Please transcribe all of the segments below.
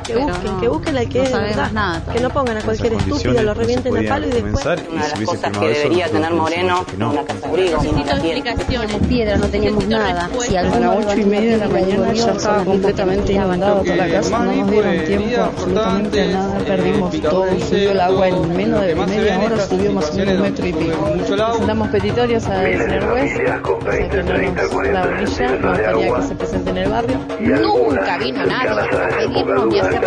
que busquen al que es de verdad, que no pongan a cualquier estúpido, lo revienten a palo y después... Una de las cosas que debería tener Moreno, una casa abrigo, una tienda. Piedra, no teníamos nada. Si a las 8:30 de la mañana ya estaba completamente inundada toda la casa, no nos dieron tiempo absolutamente a nada, perdimos todo, subió el agua en menos de media hora, subió más o menos 1,5 metros. Presentamos petitorios al señor juez, o sea que no nos la orilla, nos gustaría que se presente en el barrio. Nunca vino nadie a pedirnos ni a hacer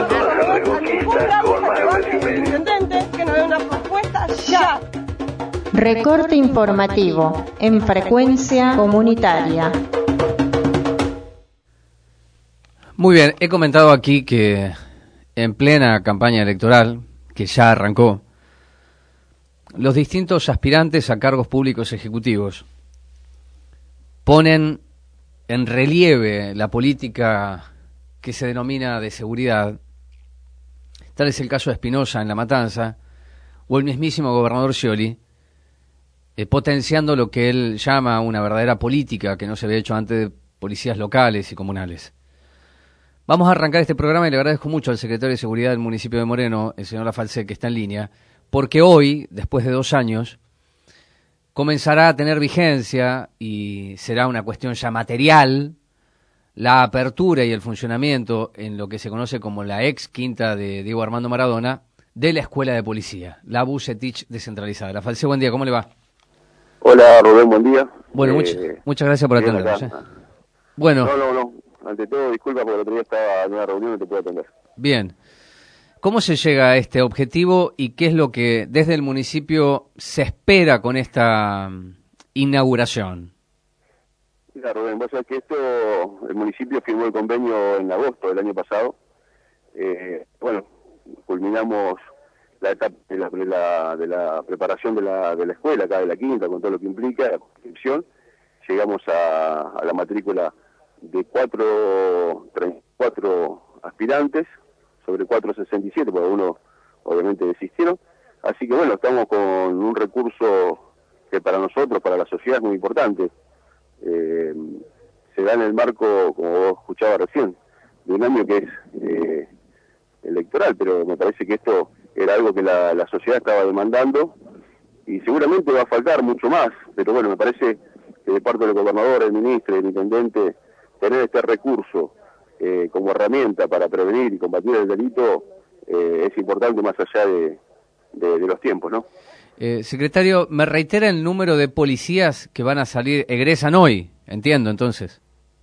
Intendente, que nos dé una respuesta ya. Recorte informativo en frecuencia comunitaria. Muy bien, he comentado aquí que en plena campaña electoral, que ya arrancó, los distintos aspirantes a cargos públicos ejecutivos ponen en relieve la política que se denomina de seguridad. Tal es el caso de Espinosa en La Matanza, o el mismísimo gobernador Scioli, potenciando lo que él llama una verdadera política que no se había hecho antes de policías locales y comunales. Vamos a arrancar este programa y le agradezco mucho al secretario de Seguridad del municipio de Moreno, el señor Lafalce, que está en línea, porque hoy, después de 2 años, comenzará a tener vigencia y será una cuestión ya material la apertura y el funcionamiento en lo que se conoce como la ex quinta de Diego Armando Maradona de la Escuela de Policía, la Bucetich descentralizada. Lafalce, buen día, ¿cómo le va? Hola Rubén, buen día. Bueno, muchas gracias por atendernos. Bueno. No. Ante todo, disculpa porque el otro día estaba en una reunión y no te pude atender. Bien. ¿Cómo se llega a este objetivo y qué es lo que desde el municipio se espera con esta inauguración? Mira, Rubén, vos sabés que el municipio firmó el convenio en agosto del año pasado. Culminamos la etapa de la preparación de la escuela, acá de la quinta, con todo lo que implica, la inscripción. Llegamos a la matrícula de 34 aspirantes, sobre 467, porque algunos obviamente desistieron. Así que bueno, estamos con un recurso que para nosotros, para la sociedad, es muy importante. Se da en el marco, como vos escuchabas recién, de un año que es electoral, pero me parece que esto era algo que la sociedad estaba demandando y seguramente va a faltar mucho más, pero bueno, me parece que de parte del gobernador, el ministro, el intendente, tener este recurso como herramienta para prevenir y combatir el delito es importante más allá de los tiempos, ¿no? Secretario, ¿me reitera el número de policías que van a salir, egresan hoy? Entiendo, entonces.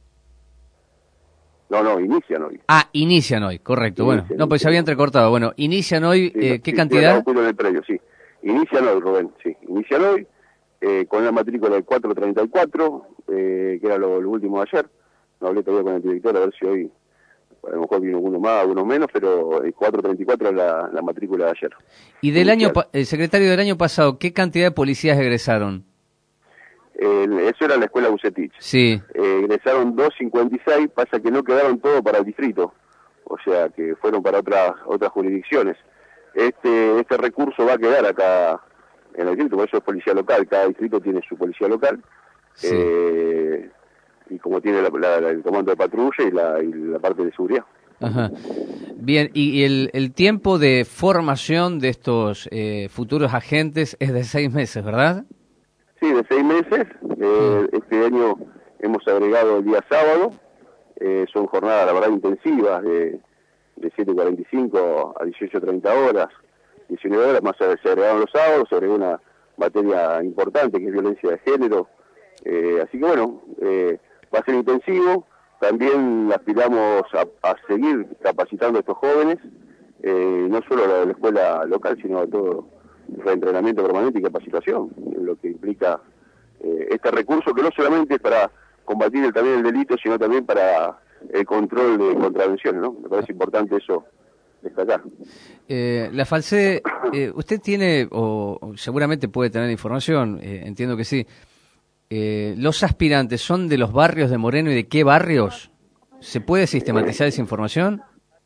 No, inician hoy. Ah, inician hoy, correcto. Pues se había entrecortado. Bueno, inician hoy, ¿qué cantidad? En el predio, sí. Inician hoy, Rubén, sí. Inician hoy con la matrícula del 434, que era lo último de ayer. No hablé todavía con el director a ver si hoy, a lo mejor vino uno más, uno menos, pero el 434 es la matrícula de ayer. Y el secretario del año pasado, ¿qué cantidad de policías egresaron? Eso era la escuela Bucetich. Sí. Egresaron 256, pasa que no quedaron todos para el distrito, o sea que fueron para otras jurisdicciones. Este recurso va a quedar acá en el distrito, por eso es policía local, cada distrito tiene su policía local. Sí. Y como tiene el comando de patrulla y la parte de seguridad. Ajá. Bien, y el tiempo de formación de estos futuros agentes es de 6 meses, ¿verdad? Sí, de 6 meses. Este año hemos agregado el día sábado. Son jornadas, la verdad, intensivas, de 7:45 a 18:30 horas, 19 horas, más se agregaron los sábados, se agregó una materia importante que es violencia de género. Así que bueno, va a ser intensivo. También aspiramos a seguir capacitando a estos jóvenes, no solo a la escuela local, sino a todo el entrenamiento permanente y capacitación, lo que implica este recurso, que no solamente es para combatir también el delito, sino también para el control de contravenciones, ¿no? Me parece importante eso destacar. Lafalce, usted tiene, o seguramente puede tener información, entiendo que sí, ¿los aspirantes son de los barrios de Moreno y de qué barrios? ¿Se puede sistematizar esa información?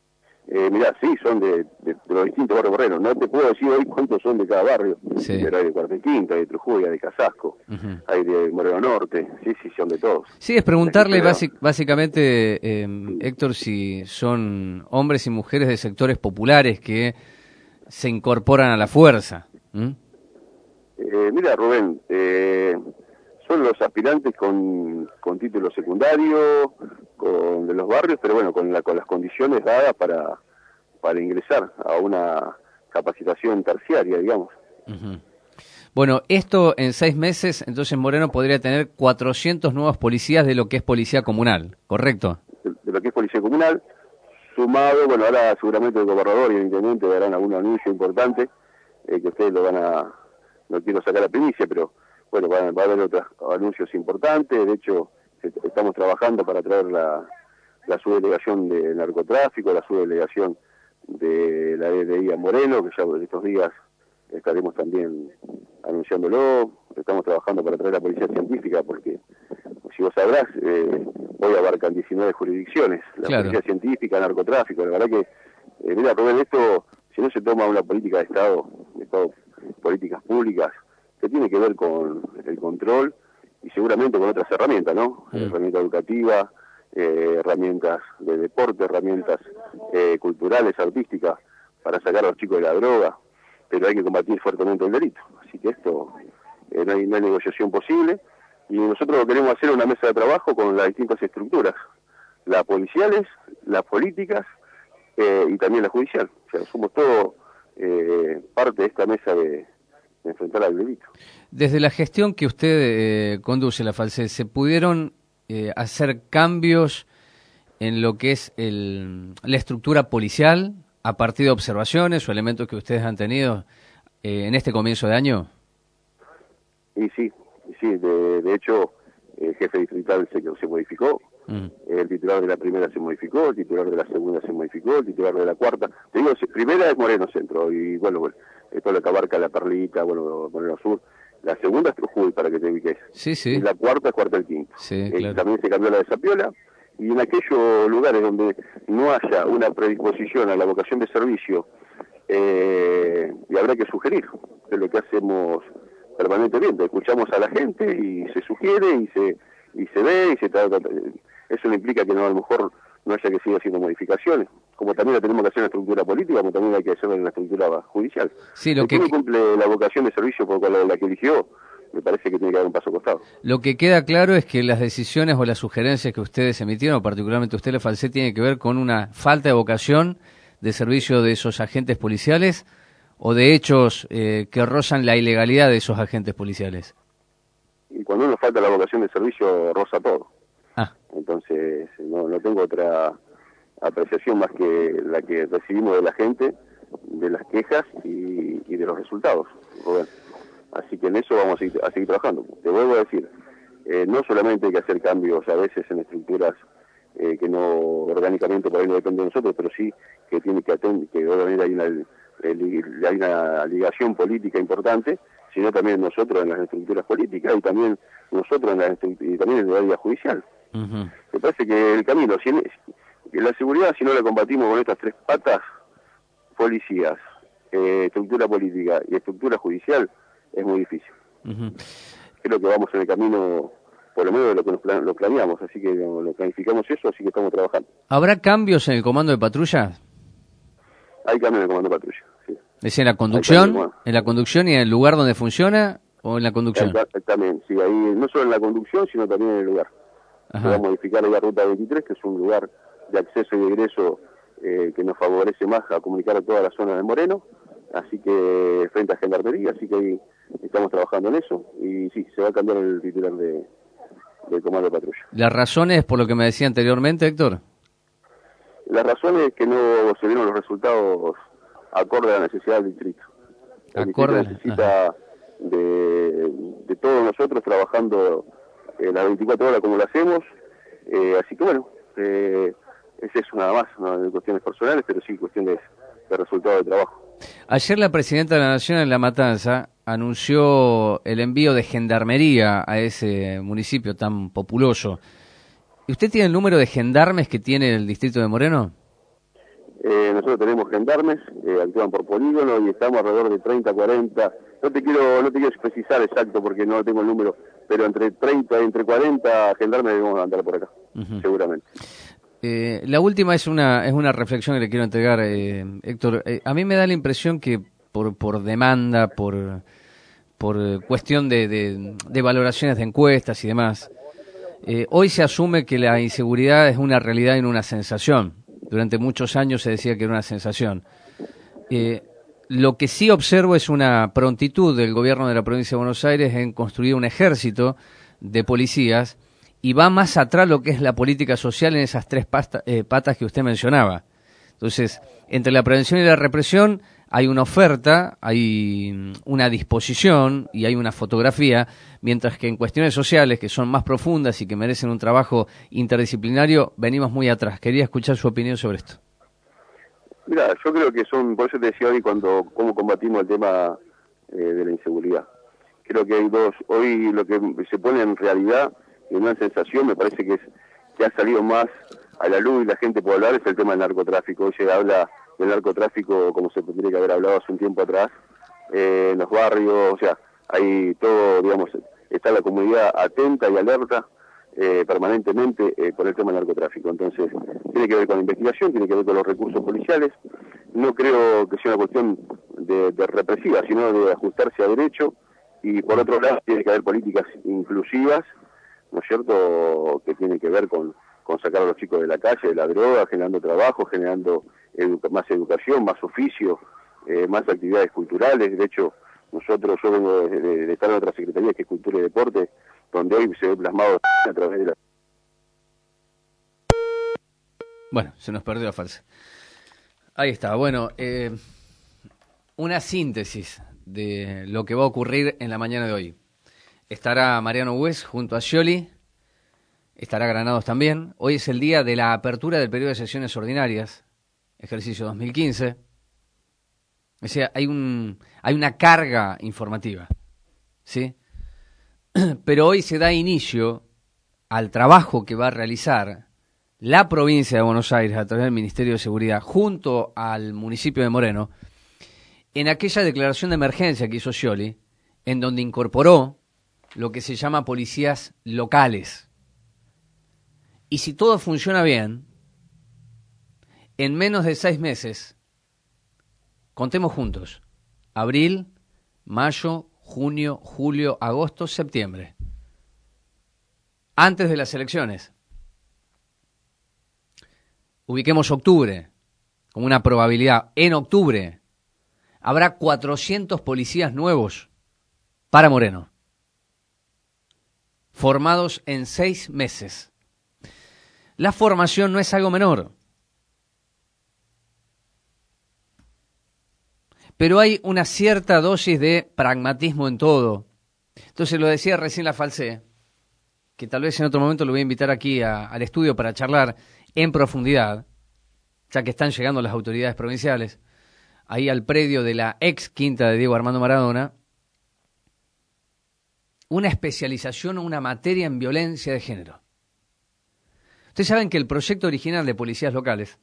Mirá, sí, son de los distintos barrios morrenos. No te puedo decir hoy cuántos son de cada barrio, sí. Pero hay de Cuartel Quinto, hay de Trujuy, hay de Casasco, hay de Moreno Norte, sí, son de todos. Sí, es preguntarle básicamente, Héctor, si son hombres y mujeres de sectores populares que se incorporan a la fuerza. Mira, Rubén, son los aspirantes con título secundario, de los barrios, pero bueno, con las condiciones dadas para ingresar a una capacitación terciaria, digamos. Bueno, esto en 6 meses, entonces Moreno podría tener 400 nuevos policías de lo que es policía comunal, ¿correcto? De lo que es policía comunal, sumado, bueno, ahora seguramente el gobernador y el intendente darán algún anuncio importante, que ustedes lo van a, no quiero sacar la primicia, pero bueno, va a haber otros anuncios importantes. De hecho, estamos trabajando para traer la subdelegación de narcotráfico, la subdelegación de la DDI a Moreno, que ya en estos días estaremos también anunciándolo. Estamos trabajando para traer la policía científica, porque si vos sabrás, hoy abarcan 19 jurisdicciones, la policía científica, narcotráfico. La verdad que, mira, Rubén, esto, si no se toma una política de Estado, políticas públicas, que tiene que ver con el control y seguramente con otras herramientas, ¿no? Herramientas educativas, herramientas de deporte, herramientas culturales, artísticas, para sacar a los chicos de la droga, pero hay que combatir fuertemente el delito. Así que esto, no hay negociación posible, y nosotros queremos hacer una mesa de trabajo con las distintas estructuras, las policiales, las políticas y también la judicial. O sea, somos todos parte de esta mesa de enfrentar al delito. Desde la gestión que usted conduce, la Falced, ¿se pudieron hacer cambios en lo que es la estructura policial a partir de observaciones o elementos que ustedes han tenido en este comienzo de año? Y sí, de hecho, el jefe distrital se modificó, el titular de la primera se modificó, el titular de la segunda se modificó, el titular de la cuarta. Te digo, primera es Moreno Centro, y bueno, esto es lo que abarca La Perlita, bueno, Moreno Sur. La segunda es Trujuy, para que te ubiques. Sí. Y la cuarta es Cuartel Quinto. Sí, claro. También se cambió la de Zapiola, y en aquellos lugares donde no haya una predisposición a la vocación de servicio, y habrá que sugerir, que es lo que hacemos permanentemente. Escuchamos a la gente y se sugiere y se ve y se trata. Eso no implica que no, a lo mejor no haya que seguir haciendo modificaciones, como también la tenemos que hacer en la estructura política, como también hay que hacerlo en la estructura judicial. Sí, lo que cumple la vocación de servicio por la que eligió, me parece que tiene que dar un paso costado. Lo que queda claro es que las decisiones o las sugerencias que ustedes emitieron, particularmente usted, la Falced, tiene que ver con una falta de vocación de servicio de esos agentes policiales o de hechos que rozan la ilegalidad de esos agentes policiales. Y cuando uno falta la vocación de servicio, roza todo. Entonces, no tengo otra apreciación más que la que recibimos de la gente, de las quejas y de los resultados, Rubén. Así que en eso vamos a seguir trabajando. Te vuelvo a decir, no solamente hay que hacer cambios a veces en estructuras que no orgánicamente por ahí no dependen de nosotros, pero sí que tiene que obviamente hay una ligación política importante, sino también nosotros en las estructuras políticas y también nosotros y también en el área judicial. Me parece que el camino, la seguridad, si no la combatimos con estas tres patas, policías, estructura política y estructura judicial, es muy difícil. Creo que vamos en el camino, por lo menos de lo que lo planeamos, así que lo planificamos eso, así que estamos trabajando. ¿Habrá cambios en el comando de patrulla? Hay cambios en el comando de patrulla, sí. ¿Es en la conducción y en el lugar donde funciona o en la conducción? Exactamente, sí, ahí no solo en la conducción, sino también en el lugar. Se va a modificar la ruta 23, que es un lugar de acceso y egreso que nos favorece más a comunicar a toda la zona de Moreno, así que frente a Gendarmería, así que ahí estamos trabajando en eso, y sí, se va a cambiar el titular del comando de patrulla. ¿Las razones por lo que me decía anteriormente, Héctor? La razón es que no se dieron los resultados acorde a la necesidad del distrito. El distrito necesita de todos nosotros trabajando las 24 horas como lo hacemos, así que bueno, es eso nada más, no de cuestiones personales, pero sí cuestión de resultado de trabajo. Ayer la Presidenta de la Nación en La Matanza anunció el envío de gendarmería a ese municipio tan populoso. ¿Usted tiene el número de gendarmes que tiene el distrito de Moreno? Nosotros tenemos gendarmes, actúan por polígono y estamos alrededor de 30, 40, no te quiero precisar exacto porque no tengo el número, pero entre 40 gendarmes debemos andar por acá, seguramente. La última es una reflexión que le quiero entregar, Héctor. A mí me da la impresión que por demanda, por cuestión de valoraciones de encuestas y demás, hoy se asume que la inseguridad es una realidad y no una sensación. Durante muchos años se decía que era una sensación. Lo que sí observo es una prontitud del gobierno de la provincia de Buenos Aires en construir un ejército de policías y va más atrás lo que es la política social en esas tres patas que usted mencionaba. Entonces, entre la prevención y la represión hay una oferta, hay una disposición y hay una fotografía, mientras que en cuestiones sociales que son más profundas y que merecen un trabajo interdisciplinario, venimos muy atrás. Quería escuchar su opinión sobre esto. Mira, yo creo que por eso te decía hoy cómo combatimos el tema de la inseguridad. Creo que hoy lo que se pone en realidad, en una sensación, me parece que ha salido más a la luz y la gente puede hablar, es el tema del narcotráfico. Hoy se habla del narcotráfico como se tendría que haber hablado hace un tiempo atrás, en los barrios, o sea, hay todo, digamos, está la comunidad atenta y alerta permanentemente por el tema del narcotráfico. Entonces, tiene que ver con la investigación, tiene que ver con los recursos policiales. No creo que sea una cuestión de represiva, sino de ajustarse a derecho. Y por otro lado, tiene que haber políticas inclusivas, ¿no es cierto?, que tienen que ver con sacar a los chicos de la calle, de la droga, generando trabajo, generando más educación, más oficio, más actividades culturales. De hecho, yo vengo de estar en otra secretaría que es Cultura y Deporte, donde hoy se ve plasmado a través de la... Bueno, se nos perdió la falsa. Ahí está, bueno, una síntesis de lo que va a ocurrir en la mañana de hoy. Estará Mariano Bues junto a Scioli, estará Granados también. Hoy es el día de la apertura del periodo de sesiones ordinarias, ejercicio 2015. O sea, hay una carga informativa, ¿sí? Pero hoy se da inicio al trabajo que va a realizar la provincia de Buenos Aires a través del Ministerio de Seguridad junto al municipio de Moreno en aquella declaración de emergencia que hizo Scioli, en donde incorporó lo que se llama policías locales. Y si todo funciona bien, en menos de 6 meses, contemos juntos, abril, mayo, junio, julio, agosto, septiembre, antes de las elecciones, ubiquemos octubre como una probabilidad. En octubre habrá 400 policías nuevos para Moreno, formados en 6 meses. La formación no es algo menor, pero hay una cierta dosis de pragmatismo en todo. Entonces, lo decía recién la Falsé, que tal vez en otro momento lo voy a invitar aquí al estudio para charlar en profundidad, ya que están llegando las autoridades provinciales, ahí al predio de la ex quinta de Diego Armando Maradona, una especialización o una materia en violencia de género. Ustedes saben que el proyecto original de policías locales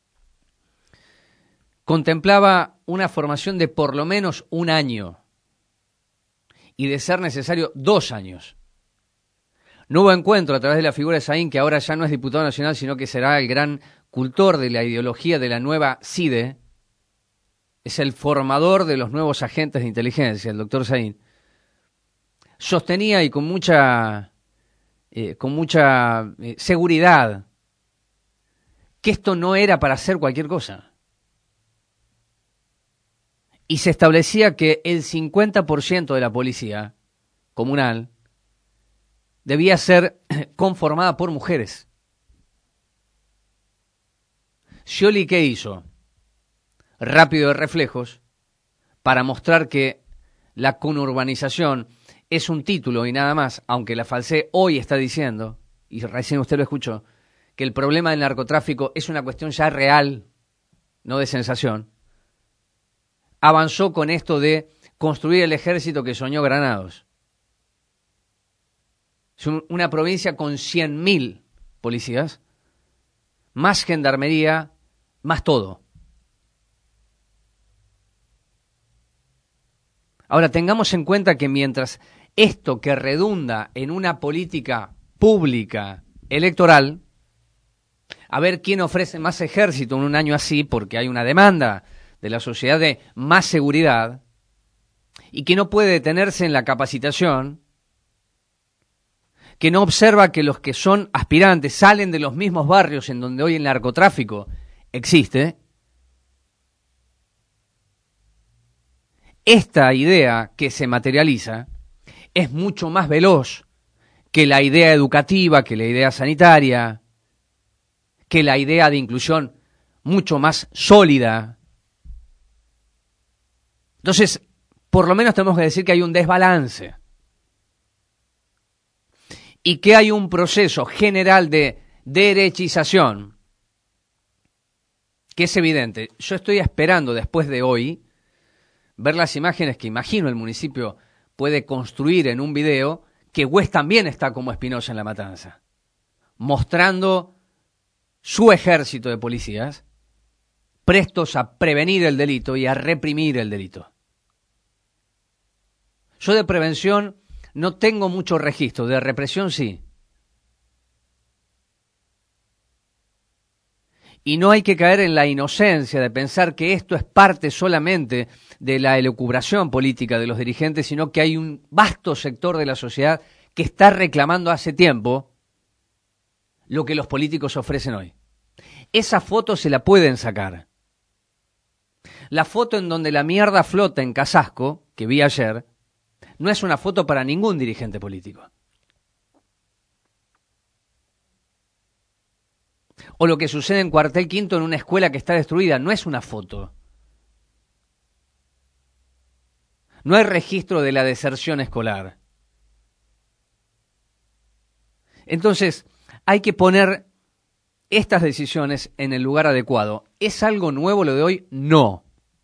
contemplaba una formación de por lo menos 1 año y de ser necesario 2 años. No hubo encuentro a través de la figura de Saín, que ahora ya no es diputado nacional, sino que será el gran cultor de la ideología de la nueva CIDE, es el formador de los nuevos agentes de inteligencia, el doctor Saín. Sostenía y con mucha seguridad que esto no era para hacer cualquier cosa. Y se establecía que el 50% de la policía comunal debía ser conformada por mujeres. Scioli, ¿qué hizo? Rápido de reflejos, para mostrar que la conurbanización es un título y nada más, aunque la Falsé hoy está diciendo, y recién usted lo escuchó, que el problema del narcotráfico es una cuestión ya real, no de sensación. Avanzó con esto de construir el ejército que soñó Granados. Es una provincia con 100.000 policías, más gendarmería, más todo. Ahora, tengamos en cuenta que mientras esto que redunda en una política pública electoral, a ver quién ofrece más ejército en un año así, porque hay una demanda de la sociedad de más seguridad, y que no puede detenerse en la capacitación, que no observa que los que son aspirantes salen de los mismos barrios en donde hoy el narcotráfico existe. Esta idea que se materializa es mucho más veloz que la idea educativa, que la idea sanitaria, que la idea de inclusión mucho más sólida. Entonces, por lo menos tenemos que decir que hay un desbalance y que hay un proceso general de derechización que es evidente. Yo estoy esperando después de hoy ver las imágenes que imagino el municipio puede construir en un video, que West también está como Espinosa en La Matanza, mostrando su ejército de policías prestos a prevenir el delito y a reprimir el delito. Yo de prevención no tengo mucho registro, de represión sí. Y no hay que caer en la inocencia de pensar que esto es parte solamente de la elucubración política de los dirigentes, sino que hay un vasto sector de la sociedad que está reclamando hace tiempo lo que los políticos ofrecen hoy. Esa foto se la pueden sacar. La foto en donde la mierda flota en Casasco, que vi ayer, no es una foto para ningún dirigente político. O lo que sucede en Cuartel Quinto en una escuela que está destruida, no es una foto. No hay registro de la deserción escolar. Entonces, hay que poner estas decisiones en el lugar adecuado. ¿Es algo nuevo lo de hoy? No.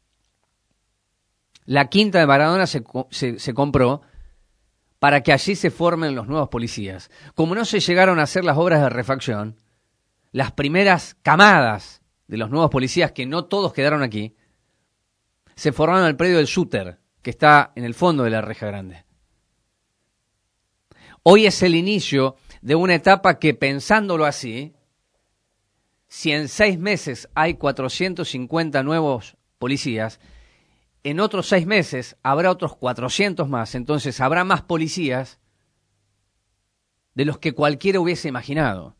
La Quinta de Maradona se compró para que allí se formen los nuevos policías. Como no se llegaron a hacer las obras de refacción, las primeras camadas de los nuevos policías, que no todos quedaron aquí, se formaron en el predio del Shooter, que está en el fondo de la Reja Grande. Hoy es el inicio de una etapa que, pensándolo así, si en 6 meses hay 450 nuevos policías, en otros 6 meses habrá otros 400 más, entonces habrá más policías de los que cualquiera hubiese imaginado.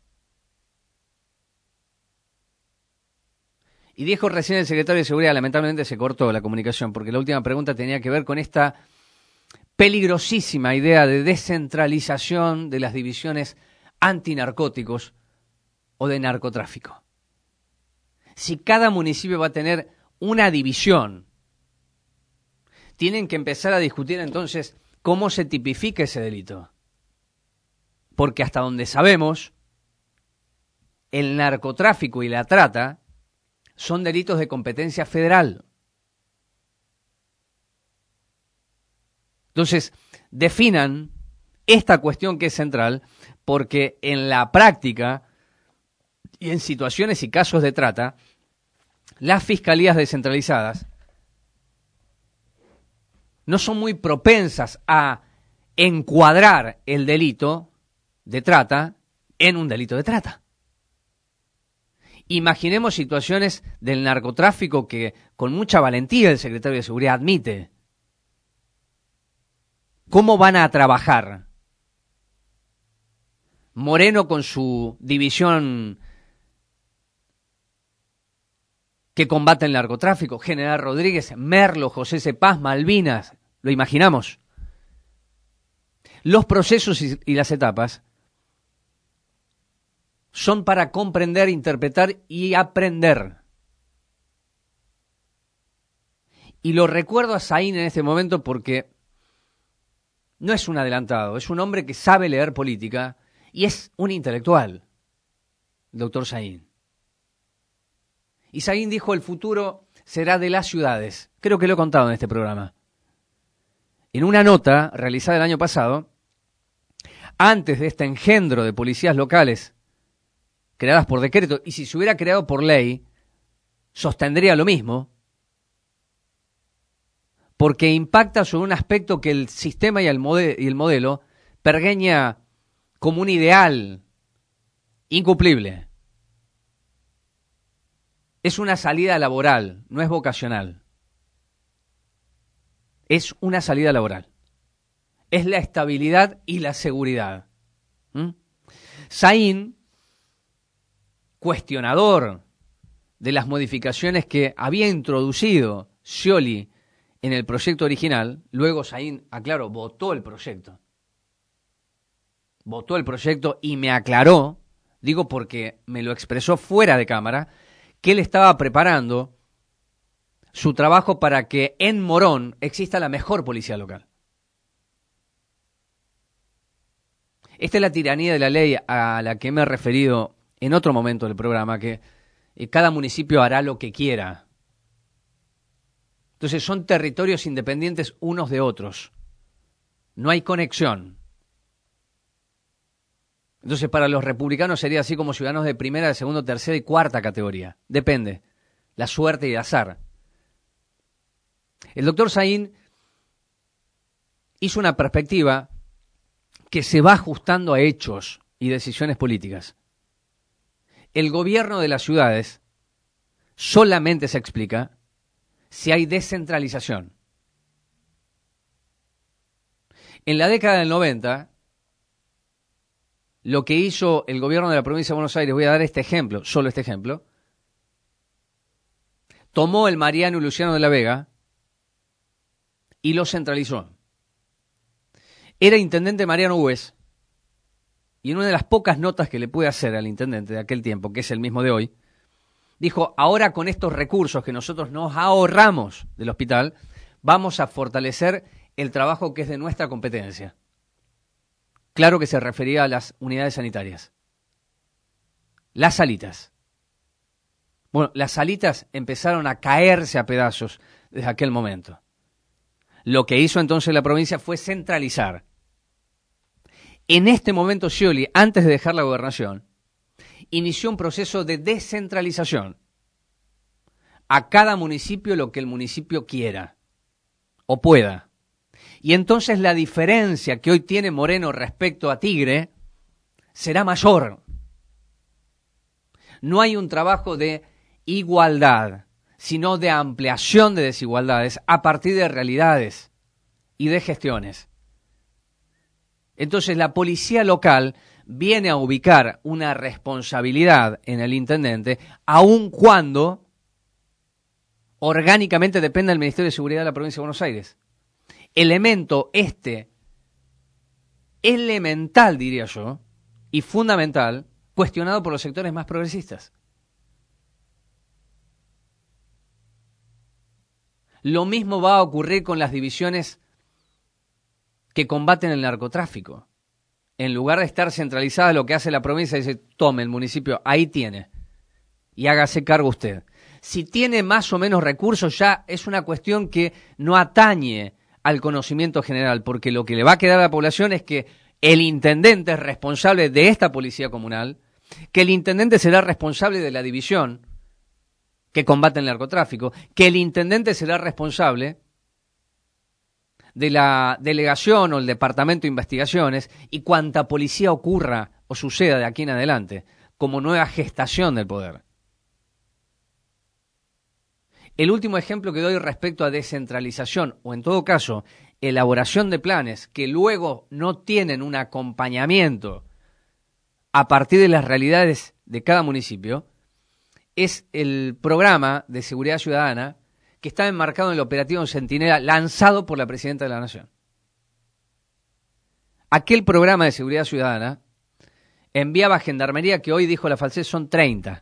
Y dijo recién el secretario de Seguridad, lamentablemente se cortó la comunicación, porque la última pregunta tenía que ver con esta peligrosísima idea de descentralización de las divisiones antinarcóticos o de narcotráfico. Si cada municipio va a tener una división, tienen que empezar a discutir entonces cómo se tipifica ese delito. Porque hasta donde sabemos, el narcotráfico y la trata son delitos de competencia federal. Entonces, definan esta cuestión que es central, porque en la práctica y en situaciones y casos de trata, las fiscalías descentralizadas no son muy propensas a encuadrar el delito de trata en un delito de trata. Imaginemos situaciones del narcotráfico que con mucha valentía el secretario de Seguridad admite. ¿Cómo van a trabajar? Moreno con su división que combate el narcotráfico, General Rodríguez, Merlo, José Cepaz, Malvinas, ¿lo imaginamos? Los procesos y las etapas son para comprender, interpretar y aprender. Y lo recuerdo a Saín en este momento porque no es un adelantado, es un hombre que sabe leer política y es un intelectual, el doctor Saín. Y Saín dijo: el futuro será de las ciudades. Creo que lo he contado en este programa. En una nota realizada el año pasado, antes de este engendro de policías locales creadas por decreto, y si se hubiera creado por ley, sostendría lo mismo, porque impacta sobre un aspecto que el sistema y el modelo pergeña como un ideal incumplible. Es una salida laboral, no es vocacional. Es una salida laboral. Es la estabilidad y la seguridad. Saín, cuestionador de las modificaciones que había introducido Scioli en el proyecto original, luego Saín, aclaro, votó el proyecto. Votó el proyecto y me aclaró, digo porque me lo expresó fuera de cámara, que él estaba preparando su trabajo para que en Morón exista la mejor policía local. Esta es la tiranía de la ley a la que me he referido en otro momento del programa, que cada municipio hará lo que quiera. Entonces son territorios independientes unos de otros. No hay conexión. Entonces para los republicanos sería así como ciudadanos de primera, de segunda, tercera y cuarta categoría. Depende. La suerte y el azar. El doctor Saín hizo una perspectiva que se va ajustando a hechos y decisiones políticas. El gobierno de las ciudades solamente se explica si hay descentralización. En la década del 90, lo que hizo el gobierno de la provincia de Buenos Aires, voy a dar este ejemplo, solo este ejemplo, tomó el Mariano y Luciano de la Vega y lo centralizó. Era intendente Mariano Hues, y en una de las pocas notas que le pude hacer al intendente de aquel tiempo, que es el mismo de hoy, dijo, ahora con estos recursos que nosotros nos ahorramos del hospital, vamos a fortalecer el trabajo que es de nuestra competencia. Claro que se refería a las unidades sanitarias. Las salitas. Bueno, las salitas empezaron a caerse a pedazos desde aquel momento. Lo que hizo entonces la provincia fue centralizar. En este momento Scioli, antes de dejar la gobernación, inició un proceso de descentralización. A cada municipio lo que el municipio quiera o pueda. Y entonces la diferencia que hoy tiene Moreno respecto a Tigre será mayor. No hay un trabajo de igualdad, sino de ampliación de desigualdades a partir de realidades y de gestiones. Entonces la policía local viene a ubicar una responsabilidad en el intendente, aun cuando orgánicamente depende del Ministerio de Seguridad de la Provincia de Buenos Aires. Elemento elemental, diría yo, y fundamental, cuestionado por los sectores más progresistas. Lo mismo va a ocurrir con las divisiones que combaten el narcotráfico. En lugar de estar centralizada, lo que hace la provincia es decir, tome el municipio, ahí tiene, y hágase cargo usted. Si tiene más o menos recursos, ya es una cuestión que no atañe al conocimiento general, porque lo que le va a quedar a la población es que el intendente es responsable de esta policía comunal, que el intendente será responsable de la división que combate el narcotráfico, que el intendente será responsable de la delegación o el departamento de investigaciones y cuanta policía ocurra o suceda de aquí en adelante, como nueva gestación del poder. El último ejemplo que doy respecto a descentralización, o en todo caso, elaboración de planes que luego no tienen un acompañamiento a partir de las realidades de cada municipio, es el programa de seguridad ciudadana que está enmarcado en el operativo Centinela lanzado por la Presidenta de la Nación. Aquel programa de seguridad ciudadana enviaba a Gendarmería, que hoy dijo la Falcés son 30.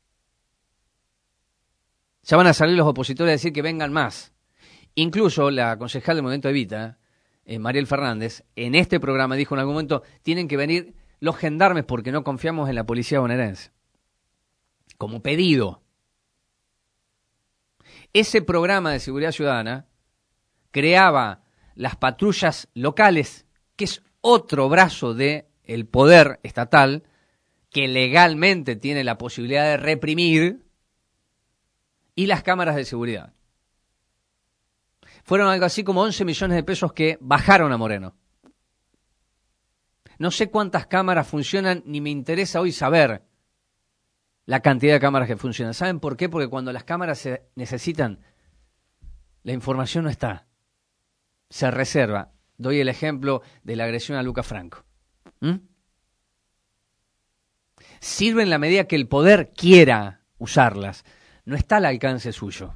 Ya van a salir los opositores a decir que vengan más. Incluso la concejal del Movimiento Evita, Mariel Fernández, en este programa dijo en algún momento, tienen que venir los gendarmes porque no confiamos en la policía bonaerense. Como pedido. Ese programa de seguridad ciudadana creaba las patrullas locales, que es otro brazo del poder estatal, que legalmente tiene la posibilidad de reprimir y las cámaras de seguridad. Fueron algo así como 11 millones de pesos que bajaron a Moreno. No sé cuántas cámaras funcionan, ni me interesa hoy saber la cantidad de cámaras que funcionan. ¿Saben por qué? Porque cuando las cámaras se necesitan, la información no está. Se reserva. Doy el ejemplo de la agresión a Luca Franco. Sirve en la medida que el poder quiera usarlas. No está al alcance suyo.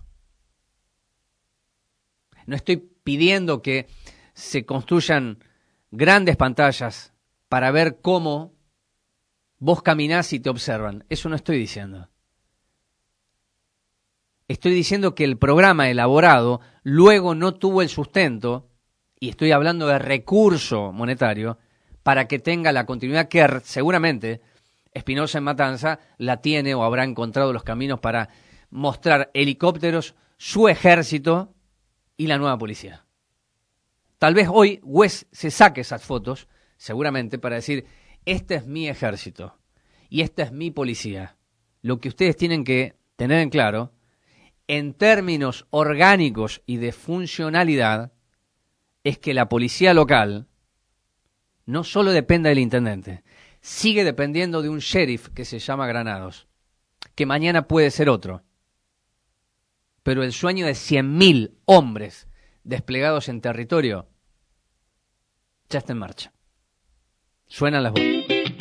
No estoy pidiendo que se construyan grandes pantallas para ver cómo vos caminás y te observan. Eso no estoy diciendo. Estoy diciendo que el programa elaborado luego no tuvo el sustento, y estoy hablando de recurso monetario, para que tenga la continuidad que seguramente Espinosa en Matanza la tiene o habrá encontrado los caminos para mostrar helicópteros, su ejército y la nueva policía. Tal vez hoy Wes se saque esas fotos, seguramente, para decir, este es mi ejército y esta es mi policía. Lo que ustedes tienen que tener en claro, en términos orgánicos y de funcionalidad, es que la policía local no solo depende del intendente, sigue dependiendo de un sheriff que se llama Granados, que mañana puede ser otro. Pero el sueño de 100.000 hombres desplegados en territorio ya está en marcha. Suenan las voces.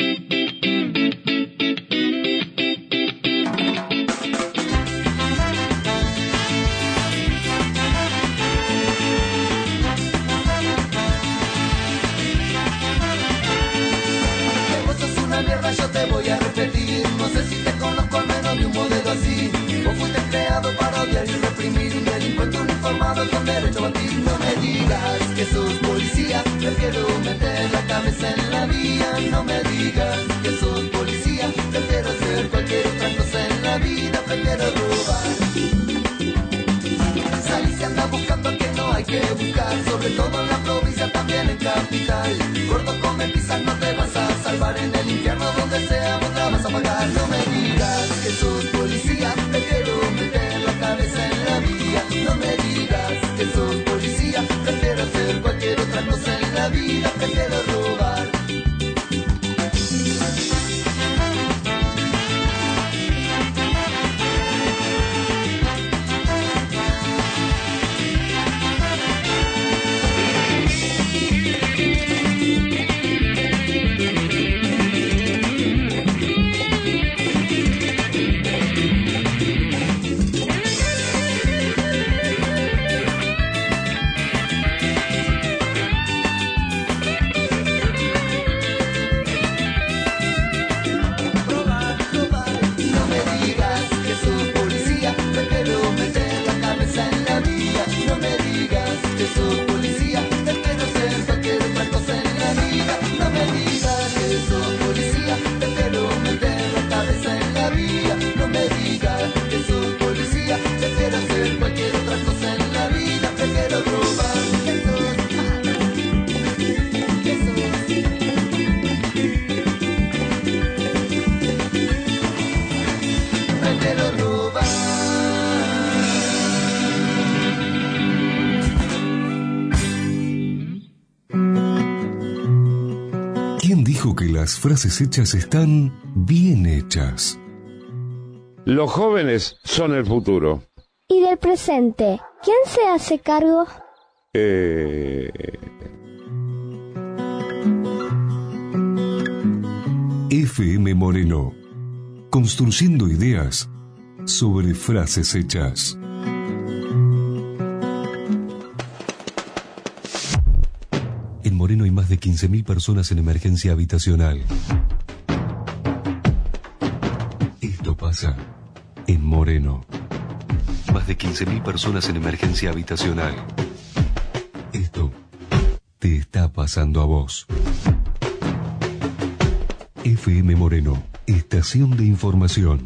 Yo te voy a repetir, no sé si te conozco al menos de un modelo así. Vos fuiste creado para odiar y reprimir, un delincuente uniformado con derecho a batir. No me digas que sos policía, prefiero meter la cabeza en la vía. No me digas que sos policía, prefiero hacer cualquier otra cosa en la vida, prefiero robar. Salís y anda buscando a que no hay que buscar, sobre todo en la provincia, también en capital. Gordo come pizza, no te vas a salvar en el infierno, donde sea vos la vas a pagar. No me digas que sos policía, prefiero meter la cabeza en la vía. No me digas que sos policía, prefiero hacer cualquier otra cosa en la vida, prefiero robar. Que las frases hechas están bien hechas. Los jóvenes son el futuro. ¿Y del presente? ¿Quién se hace cargo? FM Moreno. Construyendo ideas sobre frases hechas. En Moreno hay más de 15.000 personas en emergencia habitacional. Esto pasa en Moreno. Más de 15.000 personas en emergencia habitacional. Esto te está pasando a vos. FM Moreno, estación de información.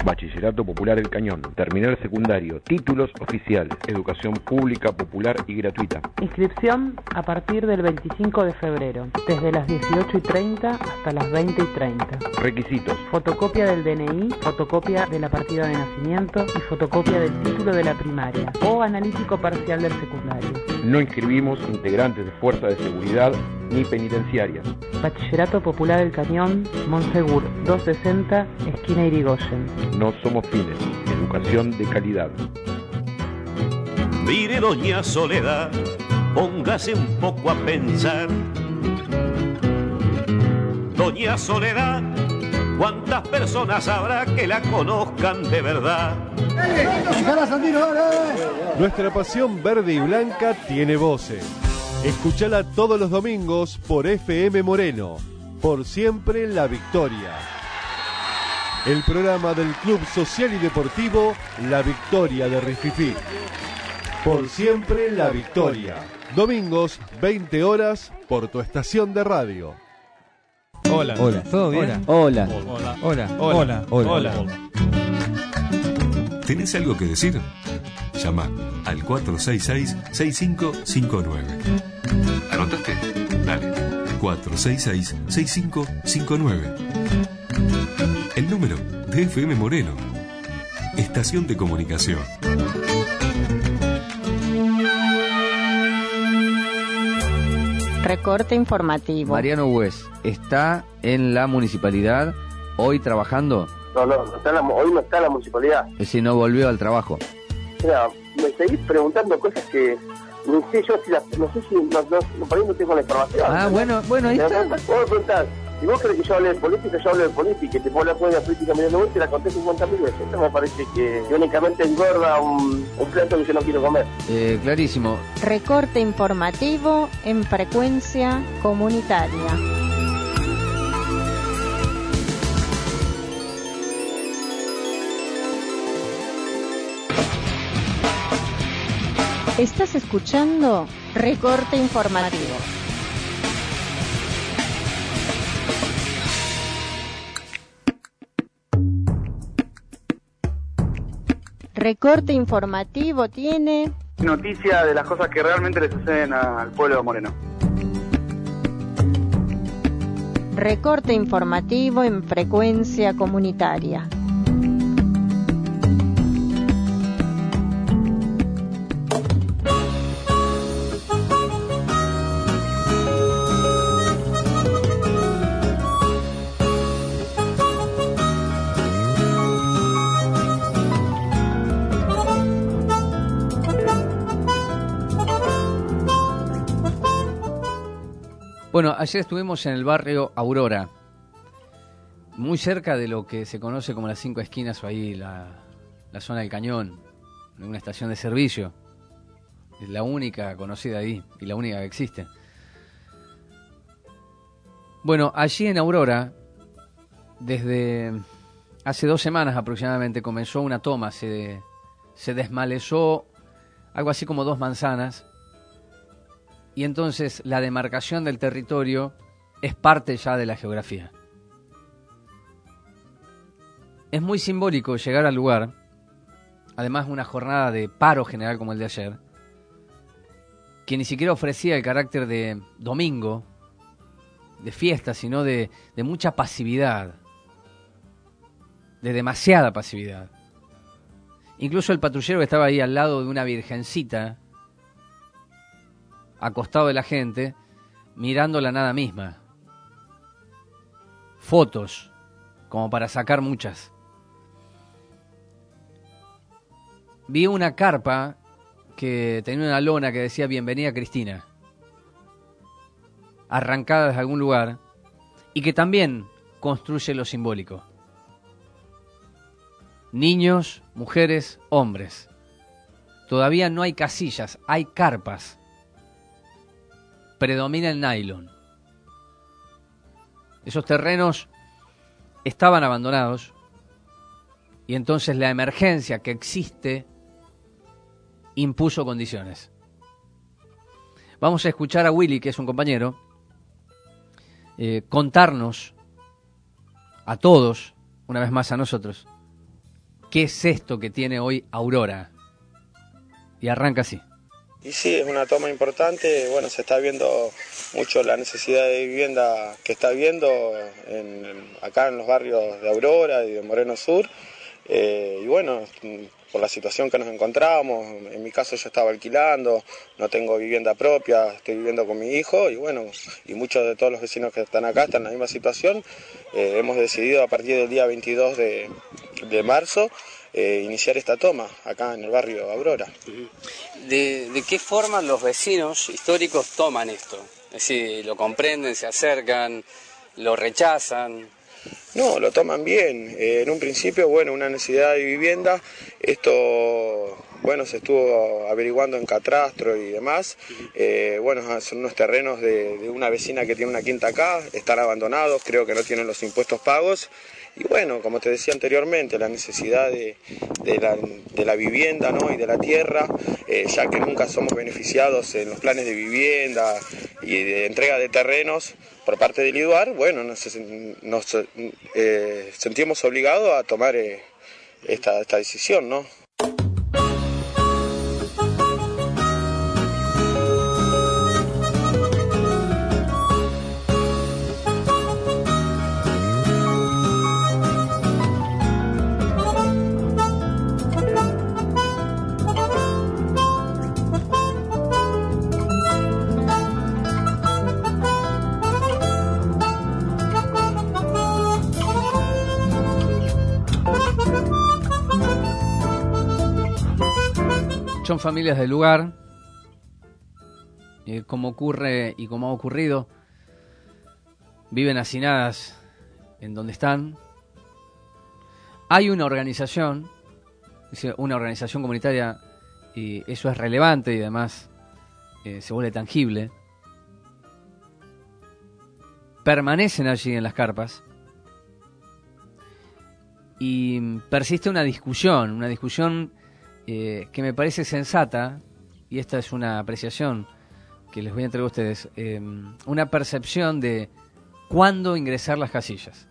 Bachillerato Popular El Cañón, terminal secundario, títulos oficiales, educación pública, popular y gratuita. Inscripción a partir del 25 de febrero, desde las 18:30 hasta las 20:30. Requisitos: fotocopia del DNI, fotocopia de la partida de nacimiento y fotocopia del título de la primaria o analítico parcial del secundario. No inscribimos integrantes de fuerza de seguridad ni penitenciarias. Bachillerato Popular El Cañón, Monsegur 260, esquina Irigoyen. No somos fines, educación de calidad. Mire, doña Soledad, póngase un poco a pensar. Doña Soledad, ¿cuántas personas habrá que la conozcan de verdad? Nuestra pasión verde y blanca tiene voces. Escúchala todos los domingos por FM Moreno. Por siempre la victoria. El programa del Club Social y Deportivo La Victoria de Rififí. Por siempre la victoria. Domingos, 20 horas, por tu estación de radio. Hola. Hola. ¿Todo bien? Hola. Hola. Hola. Hola. Hola. Hola. ¿Tenés algo que decir? Llama al 466-6559. ¿Anotaste? Dale. 466-6559. El número de FM Moreno. Estación de comunicación. Recorte informativo. Mariano Hues está en la municipalidad hoy trabajando. No está hoy no está en la municipalidad. Es decir, no volvió al trabajo. Mira, me seguís preguntando cosas que no sé yo si por ahí no tengo la información. Ah, bueno, ahí está. Vos me preguntás, si vos querés que yo hable de política, yo hablo de política, y te puedo hablar de la política Mariano Hues y la conté 50.000 veces. Esto me parece que únicamente engorda un plato que yo no quiero comer. Clarísimo. Recorte informativo en frecuencia comunitaria. Estás escuchando Recorte informativo. Recorte informativo tiene noticia de las cosas que realmente le suceden al pueblo de Moreno. Recorte informativo en frecuencia comunitaria. Bueno, ayer estuvimos en el barrio Aurora, muy cerca de lo que se conoce como las 5 esquinas, o ahí la zona del Cañón, una estación de servicio. Es la única conocida ahí y la única que existe. Bueno, allí en Aurora, desde hace 2 semanas aproximadamente, comenzó una toma, se desmalezó algo así como 2 manzanas. Y entonces la demarcación del territorio es parte ya de la geografía. Es muy simbólico llegar al lugar, además de una jornada de paro general como el de ayer, que ni siquiera ofrecía el carácter de domingo, de fiesta, sino de mucha pasividad, de demasiada pasividad. Incluso el patrullero que estaba ahí al lado de una virgencita, acostado de la gente, mirando la nada misma. Fotos, como para sacar muchas. Vi una carpa que tenía una lona que decía "Bienvenida Cristina", arrancada desde algún lugar, y que también construye lo simbólico. Niños, mujeres, hombres. Todavía no hay casillas, hay carpas. Predomina el nylon. Esos terrenos estaban abandonados y entonces la emergencia que existe impuso condiciones. Vamos a escuchar a Willy, que es un compañero, contarnos a todos, una vez más a nosotros, ¿Qué es esto que tiene hoy Aurora? Y arranca así. Y sí, es una toma importante. Bueno, se está viendo mucho la necesidad de vivienda que está habiendo acá en los barrios de Aurora y de Moreno Sur. Y bueno, por la situación que nos encontramos, en mi caso yo estaba alquilando, no tengo vivienda propia, estoy viviendo con mi hijo y bueno, y muchos de todos los vecinos que están acá están en la misma situación. Hemos decidido a partir del día 22 de marzo iniciar esta toma acá en el barrio Aurora. ¿De qué forma los vecinos históricos toman esto? Es decir, ¿lo comprenden, se acercan, lo rechazan? No, lo toman bien. En un principio, bueno, una necesidad de vivienda. Esto, bueno, se estuvo averiguando en catastro y demás. Bueno, son unos terrenos de una vecina que tiene una quinta acá, están abandonados, creo que no tienen los impuestos pagos. Y bueno, como te decía anteriormente, la necesidad de la vivienda, ¿no? Y de la tierra, ya que nunca somos beneficiados en los planes de vivienda y de entrega de terrenos por parte del IDUAR, bueno, nos sentimos obligados a tomar esta decisión, ¿no? Son familias del lugar, como ocurre y como ha ocurrido, viven hacinadas en donde están. Hay una organización comunitaria, y eso es relevante y además se vuelve tangible. Permanecen allí en las carpas y persiste una discusión que me parece sensata, y esta es una apreciación que les voy a entregar a ustedes, una percepción de cuándo ingresar las casillas.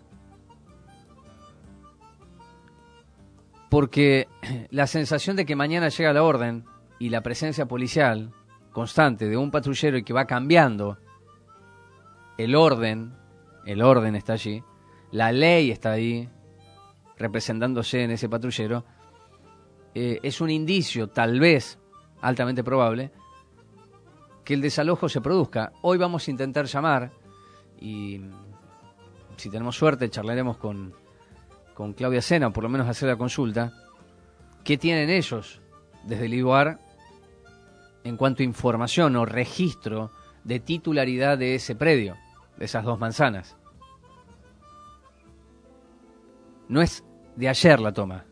Porque la sensación de que mañana llega la orden y la presencia policial constante de un patrullero y que va cambiando el orden está allí, la ley está ahí representándose en ese patrullero, es un indicio, tal vez, altamente probable, que el desalojo se produzca. Hoy vamos a intentar llamar, y si tenemos suerte charlaremos con Claudia Sena, o por lo menos hacer la consulta, ¿qué tienen ellos desde el IDUAR en cuanto a información o registro de titularidad de ese predio, de esas 2 manzanas? No es de ayer la toma.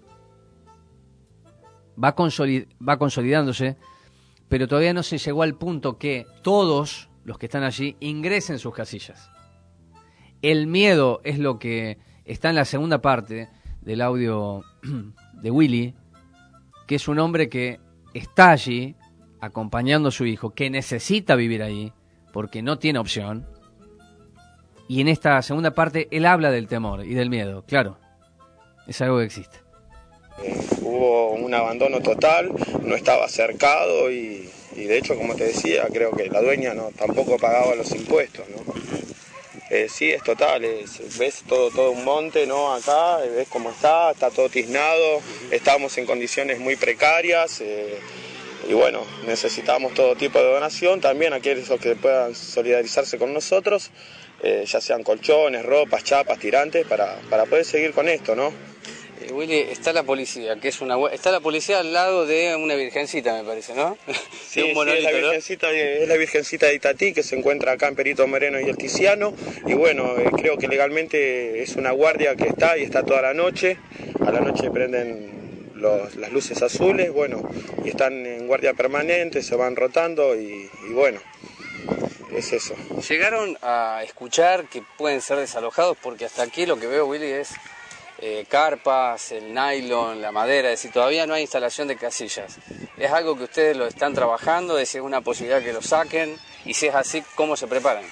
Va consolidándose, pero todavía no se llegó al punto que todos los que están allí ingresen sus casillas. El miedo es lo que está en la segunda parte del audio de Willy, que es un hombre que está allí acompañando a su hijo, que necesita vivir ahí porque no tiene opción. Y en esta segunda parte él habla del temor y del miedo. Claro, es algo que existe. Hubo un abandono total, no estaba cercado y de hecho, como te decía, creo que la dueña tampoco pagaba los impuestos, ¿no? Sí, es total, ves todo un monte, ¿no? Acá, ves cómo está todo tiznado, estamos en condiciones muy precarias y bueno, necesitamos todo tipo de donación, también aquellos que puedan solidarizarse con nosotros, ya sean colchones, ropas, chapas, tirantes, para poder seguir con esto, ¿no? Willy, está la policía, está la policía al lado de una virgencita, me parece, ¿no? Sí, es la virgencita de Itatí, que se encuentra acá en Perito Moreno y El Tiziano, y bueno, creo que legalmente es una guardia que está toda la noche. A la noche prenden las luces azules, bueno, y están en guardia permanente, se van rotando y bueno, es eso. ¿Llegaron a escuchar que pueden ser desalojados? Porque hasta aquí lo que veo, Willy, es carpas, el nylon, la madera, es decir, todavía no hay instalación de casillas. ¿Es algo que ustedes lo están trabajando? ¿Es una posibilidad que lo saquen? Y si es así, ¿cómo se preparan?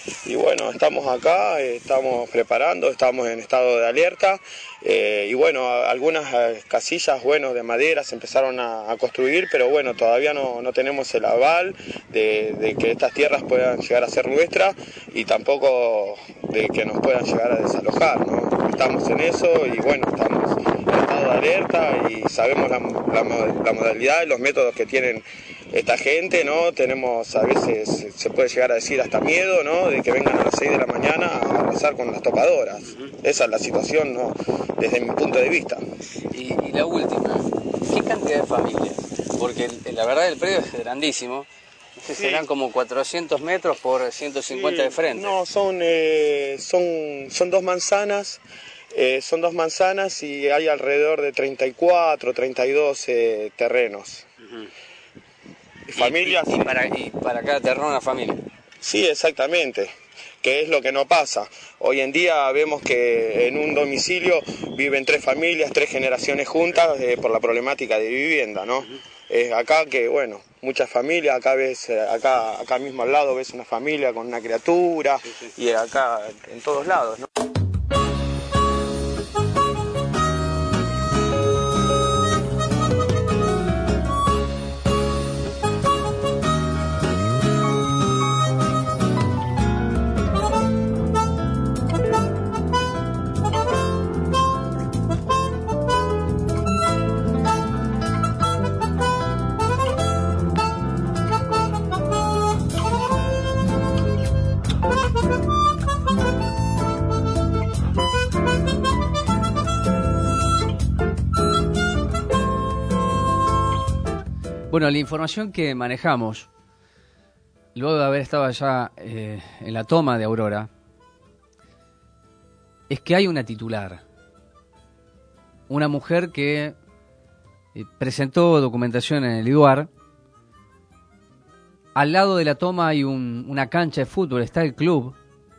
y bueno, estamos acá, estamos preparando, estamos en estado de alerta, y bueno, algunas casillas, bueno, de madera se empezaron a construir, pero bueno, todavía no tenemos el aval de que estas tierras puedan llegar a ser nuestras y tampoco de que nos puedan llegar a desalojar, ¿no? Estamos en eso y bueno, estamos en estado de alerta y sabemos la modalidad y los métodos que tienen esta gente, ¿no? Tenemos, a veces se puede llegar a decir hasta miedo, ¿no? De que vengan a las 6 de la mañana a arrasar con las topadoras. Esa es la situación, ¿no? Desde mi punto de vista. Y la última, ¿qué cantidad de familias? Porque la verdad el predio es grandísimo. Serán como 400 metros por 150 de frente. No, son 2 manzanas. Son 2 manzanas y hay alrededor de 34, 32 terrenos. Familias. Y para cada terreno una familia. Sí, exactamente. Que es lo que no pasa. Hoy en día vemos que en un domicilio viven 3 familias, 3 generaciones juntas por la problemática de vivienda, ¿no? Acá que, bueno, muchas familias, acá ves, acá mismo al lado ves una familia con una criatura, y acá en todos lados, ¿no? Bueno, la información que manejamos, luego de haber estado allá en la toma de Aurora, es que hay una titular, una mujer que presentó documentación en el IDUAR. Al lado de la toma hay una cancha de fútbol, está el club,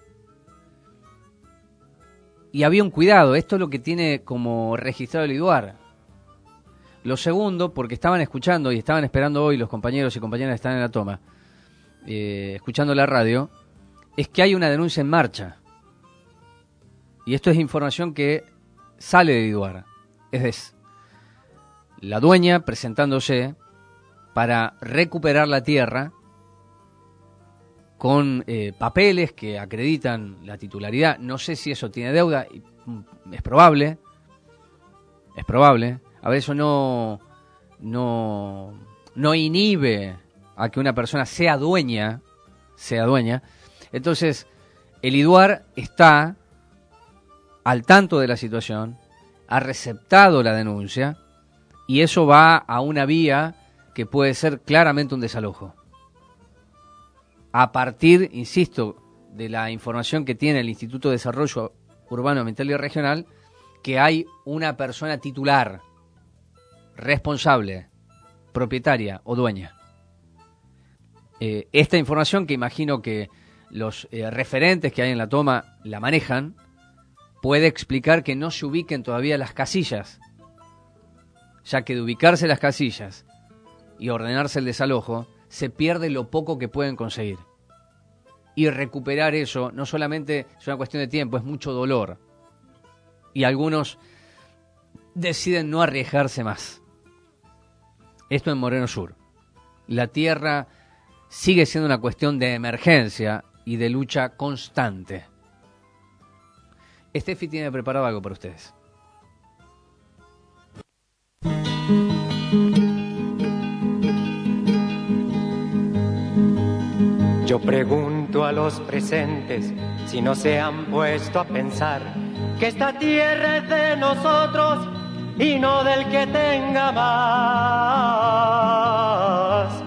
y había un cuidado. Esto es lo que tiene como registrado el IDUAR. Lo segundo, porque estaban escuchando y estaban esperando hoy los compañeros y compañeras que están en la toma, escuchando la radio, es que hay una denuncia en marcha. Y esto es información que sale de IDUAR. Es decir, la dueña presentándose para recuperar la tierra con papeles que acreditan la titularidad. No sé si eso tiene deuda, es probable. A ver, eso no inhibe a que una persona sea dueña. Entonces, el IDUAR está al tanto de la situación, ha receptado la denuncia, y eso va a una vía que puede ser claramente un desalojo. A partir, insisto, de la información que tiene el Instituto de Desarrollo Urbano, Ambiental y Regional, que hay una persona titular, responsable, propietaria o dueña. Esta información, que imagino que los referentes que hay en la toma la manejan, puede explicar que no se ubiquen todavía las casillas, ya que de ubicarse las casillas y ordenarse el desalojo, se pierde lo poco que pueden conseguir. Y recuperar eso no solamente es una cuestión de tiempo, es mucho dolor. Y algunos deciden no arriesgarse más. Esto en Moreno Sur. La tierra sigue siendo una cuestión de emergencia y de lucha constante. Estefi tiene preparado algo para ustedes. Yo pregunto a los presentes si no se han puesto a pensar que esta tierra es de nosotros y no del que tenga más.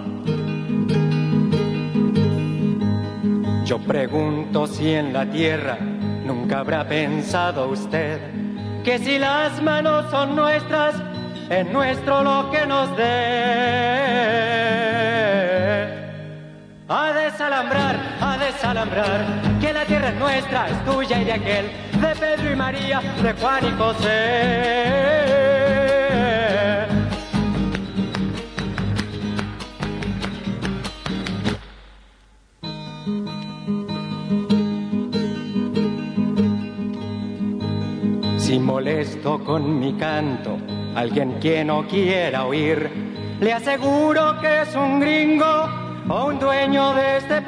Yo pregunto si en la tierra nunca habrá pensado usted que si las manos son nuestras, es nuestro lo que nos dé. A desalambrar, que la tierra es nuestra, es tuya y de aquel, de Pedro y María, de Juan y José. Si molesto con mi canto a alguien que no quiera oír, le aseguro que es un gringo o un dueño de este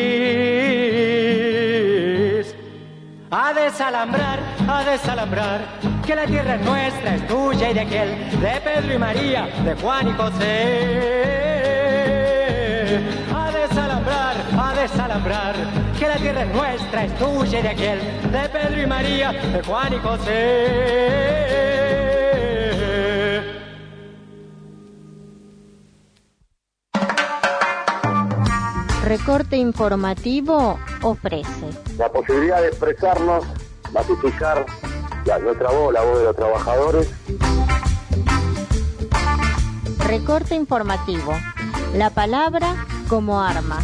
país. A desalambrar, que la tierra es nuestra, es tuya y de aquel, de Pedro y María, de Juan y José. A desalambrar, que la tierra es nuestra, es tuya y de aquel, de Pedro y María, de Juan y José. Recorte Informativo ofrece la posibilidad de expresarnos, masificar nuestra voz, la voz de los trabajadores. Recorte Informativo, la palabra como arma.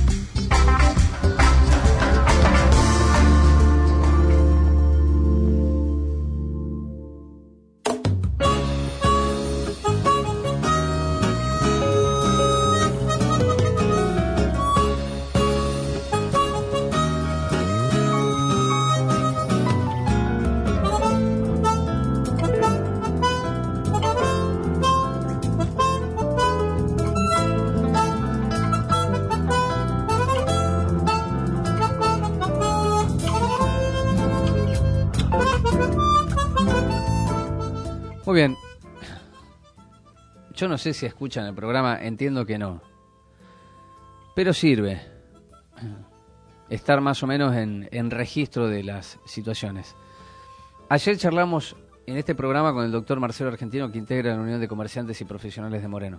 Muy bien. Yo no sé si escuchan el programa, entiendo que no. Pero sirve estar más o menos en registro de las situaciones. Ayer charlamos en este programa con el doctor Marcelo Argentino, que integra la Unión de Comerciantes y Profesionales de Moreno.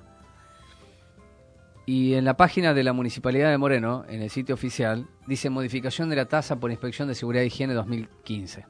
Y en la página de la Municipalidad de Moreno, en el sitio oficial, dice modificación de la tasa por inspección de seguridad e higiene 2015.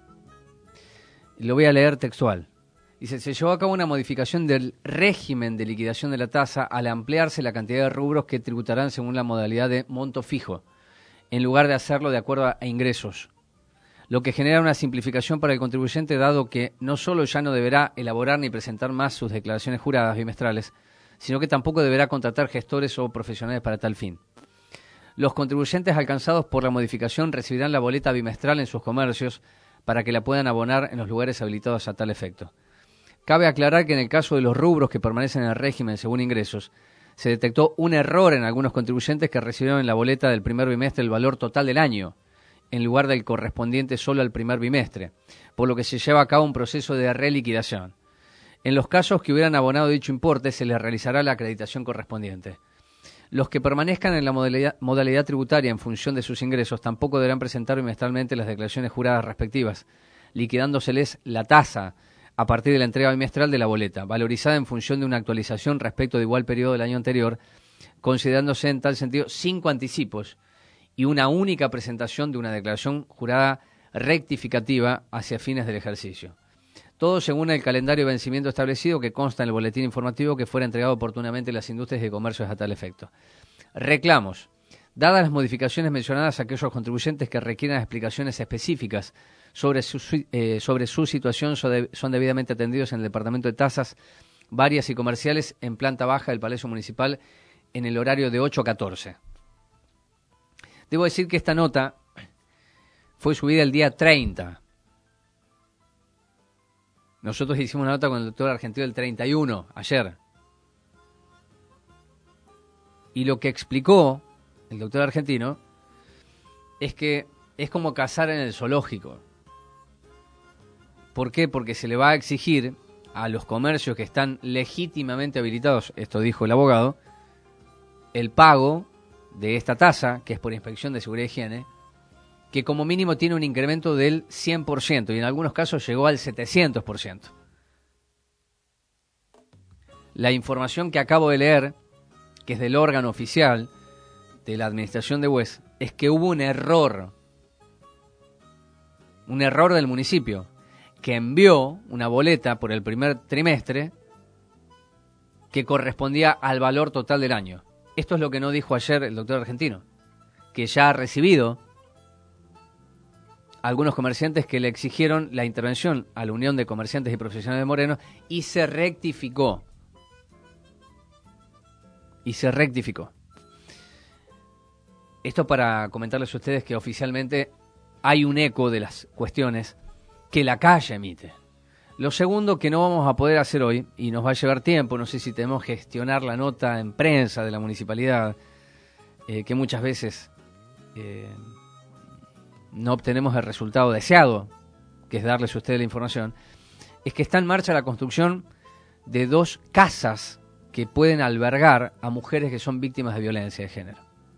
Lo voy a leer textual. Dice, se llevó a cabo una modificación del régimen de liquidación de la tasa al ampliarse la cantidad de rubros que tributarán según la modalidad de monto fijo, en lugar de hacerlo de acuerdo a ingresos, lo que genera una simplificación para el contribuyente, dado que no solo ya no deberá elaborar ni presentar más sus declaraciones juradas bimestrales, sino que tampoco deberá contratar gestores o profesionales para tal fin. Los contribuyentes alcanzados por la modificación recibirán la boleta bimestral en sus comercios para que la puedan abonar en los lugares habilitados a tal efecto. Cabe aclarar que en el caso de los rubros que permanecen en el régimen según ingresos, se detectó un error en algunos contribuyentes que recibieron en la boleta del primer bimestre el valor total del año, en lugar del correspondiente solo al primer bimestre, por lo que se lleva a cabo un proceso de reliquidación. En los casos que hubieran abonado dicho importe, se les realizará la acreditación correspondiente. Los que permanezcan en la modalidad tributaria en función de sus ingresos tampoco deberán presentar bimestralmente las declaraciones juradas respectivas, liquidándoseles la tasa a partir de la entrega bimestral de la boleta, valorizada en función de una actualización respecto de igual periodo del año anterior, considerándose en tal sentido 5 anticipos y una única presentación de una declaración jurada rectificativa hacia fines del ejercicio. Todo según el calendario de vencimiento establecido que consta en el boletín informativo que fuera entregado oportunamente a las industrias y comercios a tal efecto. Reclamos. Dadas las modificaciones mencionadas, aquellos contribuyentes que requieran explicaciones específicas sobre su situación son debidamente atendidos en el Departamento de Tasas Varias y Comerciales en planta baja del Palacio Municipal en el horario de 8 a 14. Debo decir que esta nota fue subida el día 30. Nosotros hicimos una nota con el doctor Argentino el 31, ayer. Y lo que explicó el doctor Argentino es que es como cazar en el zoológico. ¿Por qué? Porque se le va a exigir a los comercios que están legítimamente habilitados, esto dijo el abogado, el pago de esta tasa, que es por inspección de seguridad e higiene, que como mínimo tiene un incremento del 100% y en algunos casos llegó al 700%. La información que acabo de leer, que es del órgano oficial de la administración de UES, es que hubo un error del municipio, que envió una boleta por el primer trimestre que correspondía al valor total del año. Esto es lo que no dijo ayer el doctor Argentino, que ya ha recibido algunos comerciantes que le exigieron la intervención a la Unión de Comerciantes y Profesionales de Moreno y se rectificó. Esto para comentarles a ustedes que oficialmente hay un eco de las cuestiones que la calle emite. Lo segundo que no vamos a poder hacer hoy, y nos va a llevar tiempo, no sé si tenemos que gestionar la nota en prensa de la municipalidad, que muchas veces no obtenemos el resultado deseado, que es darles a ustedes la información, es que está en marcha la construcción de 2 casas que pueden albergar a mujeres que son víctimas de violencia de género.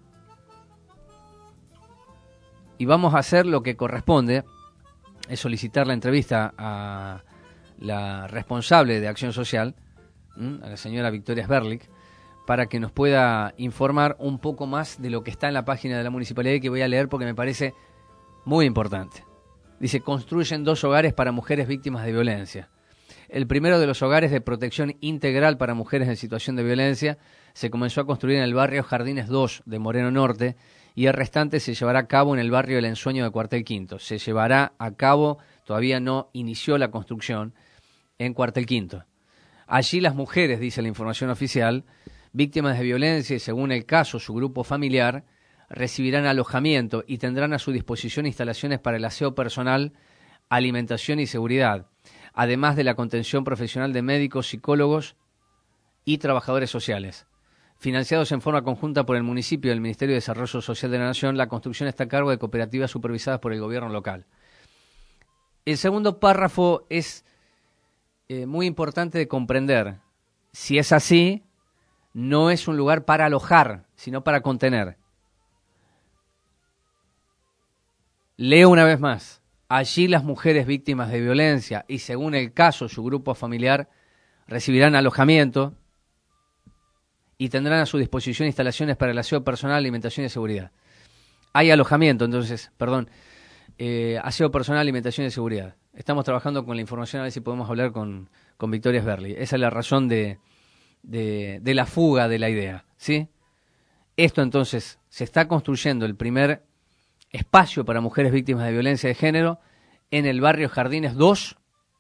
Y vamos a hacer lo que corresponde, es solicitar la entrevista a la responsable de Acción Social, a la señora Victoria Sberlik, para que nos pueda informar un poco más de lo que está en la página de la municipalidad, y que voy a leer porque me parece muy importante. Dice: construyen 2 hogares para mujeres víctimas de violencia. El primero de los hogares de protección integral para mujeres en situación de violencia se comenzó a construir en el barrio Jardines 2 de Moreno Norte, y el restante se llevará a cabo en el barrio El Ensueño de Cuartel Quinto. Se llevará a cabo, todavía no inició la construcción, en Cuartel Quinto. Allí las mujeres, dice la información oficial, víctimas de violencia y, según el caso, su grupo familiar, recibirán alojamiento y tendrán a su disposición instalaciones para el aseo personal, alimentación y seguridad, además de la contención profesional de médicos, psicólogos y trabajadores sociales. Financiados en forma conjunta por el municipio y el Ministerio de Desarrollo Social de la Nación, la construcción está a cargo de cooperativas supervisadas por el gobierno local. El segundo párrafo es muy importante de comprender. Si es así, no es un lugar para alojar, sino para contener. Leo una vez más. Allí las mujeres víctimas de violencia y, según el caso, su grupo familiar, recibirán alojamiento y tendrán a su disposición instalaciones para el aseo personal, alimentación y seguridad. Hay alojamiento, entonces, aseo personal, alimentación y seguridad. Estamos trabajando con la información a ver si podemos hablar con Victoria Sberlik. Esa es la razón de la fuga de la idea, ¿sí? Esto entonces, se está construyendo el primer espacio para mujeres víctimas de violencia de género en el barrio Jardines 2,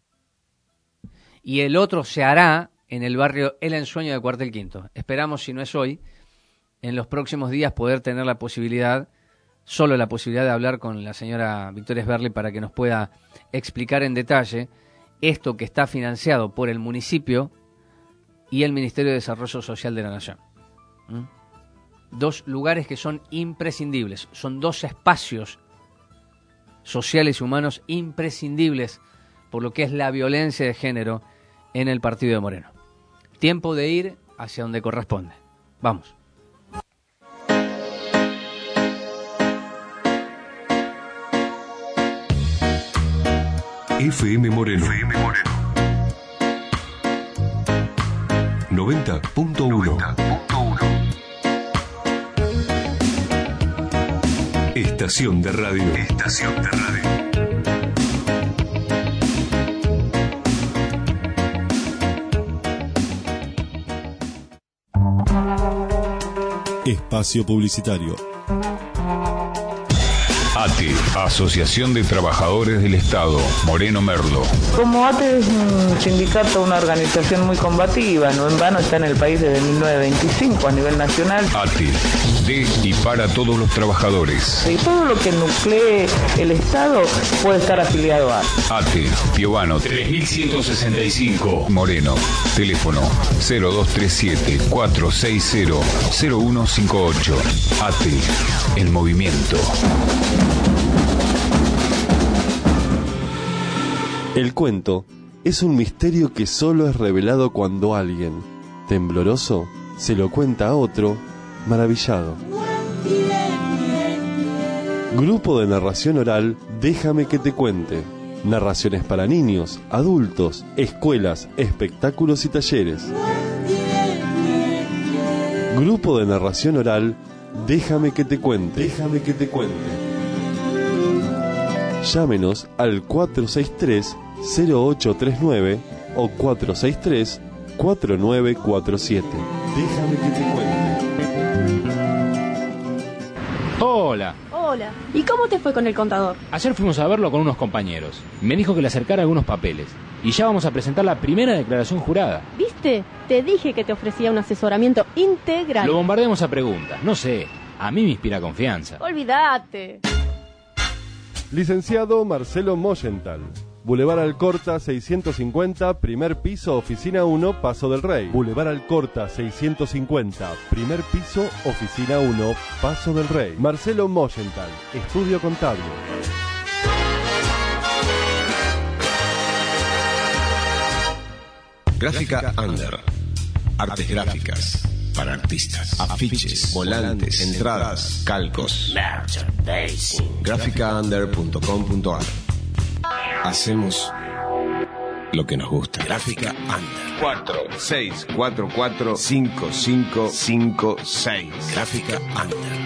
y el otro se hará en el barrio El Ensueño de Cuartel Quinto. Esperamos, si no es hoy, en los próximos días poder tener la posibilidad, solo la posibilidad de hablar con la señora Victoria Sberlik para que nos pueda explicar en detalle esto que está financiado por el municipio y el Ministerio de Desarrollo Social de la Nación. 2 lugares que son imprescindibles, son 2 espacios sociales y humanos imprescindibles por lo que es la violencia de género en el partido de Moreno. Tiempo de ir hacia donde corresponde. Vamos. FM Moreno. 90.1. Estación de radio. Espacio publicitario. ATE, Asociación de Trabajadores del Estado, Moreno Merlo. Como ATE es un sindicato, una organización muy combativa, no en vano está en el país desde 1925 a nivel nacional. ATE, de y para todos los trabajadores. Y todo lo que nuclee el Estado puede estar afiliado a ATE, Piovano 3165, Moreno. Teléfono 0237-460-0158. ATE, el movimiento. El cuento es un misterio que solo es revelado cuando alguien, tembloroso, se lo cuenta a otro, maravillado. Grupo de narración oral, Déjame que te cuente. Narraciones para niños, adultos, escuelas, espectáculos y talleres. Grupo de narración oral, Déjame que te cuente. Llámenos al 463-0839 o 463-4947. Déjame que te cuente. Hola. Hola. ¿Y cómo te fue con el contador? Ayer fuimos a verlo con unos compañeros. Me dijo que le acercara algunos papeles. Y ya vamos a presentar la primera declaración jurada. ¿Viste? Te dije que te ofrecía un asesoramiento integral. Lo bombardeamos a preguntas. No sé. A mí me inspira confianza. Olvídate. Licenciado Marcelo Moyenthal, Boulevard Alcorta 650, primer piso, oficina 1, Paso del Rey. Boulevard Alcorta 650, primer piso, oficina 1, Paso del Rey. Marcelo Moyenthal, estudio contable. Gráfica Under. Artes gráficas para artistas. Afiches, volantes, entradas, calcos. Gráficaunder.com.ar. Hacemos lo que nos gusta. Gráfica Under. 46445556. Gráfica Under.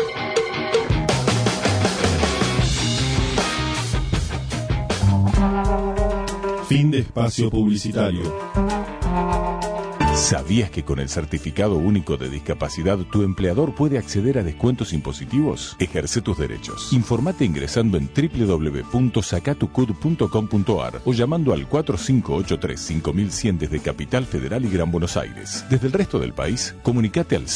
Fin de espacio publicitario. ¿Sabías que con el Certificado Único de Discapacidad tu empleador puede acceder a descuentos impositivos? Ejerce tus derechos. Informate ingresando en www.sacatucud.com.ar o llamando al 4583-5100 desde Capital Federal y Gran Buenos Aires. Desde el resto del país, comunicate al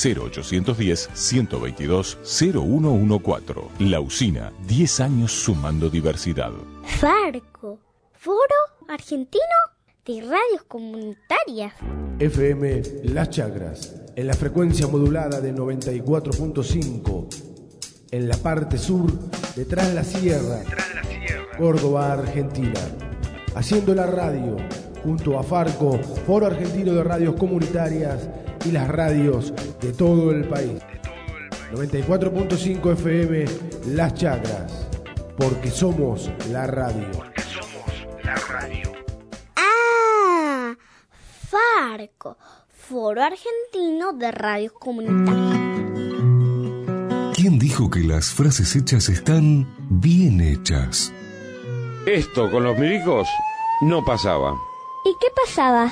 0810-122-0114. La Usina, 10 años sumando diversidad. Farco, Foro Argentino de Radios Comunitarias. FM Las Chacras, en la frecuencia modulada de 94.5, en la parte sur, detrás de la sierra, Córdoba, Argentina. Haciendo la radio, junto a Farco, Foro Argentino de Radios Comunitarias y las radios de todo el país. 94.5 FM Las Chacras, porque somos la radio. Farco, Foro Argentino de Radios Comunitarias. ¿Quién dijo que las frases hechas están bien hechas? Esto con los milicos no pasaba. ¿Y qué pasaba?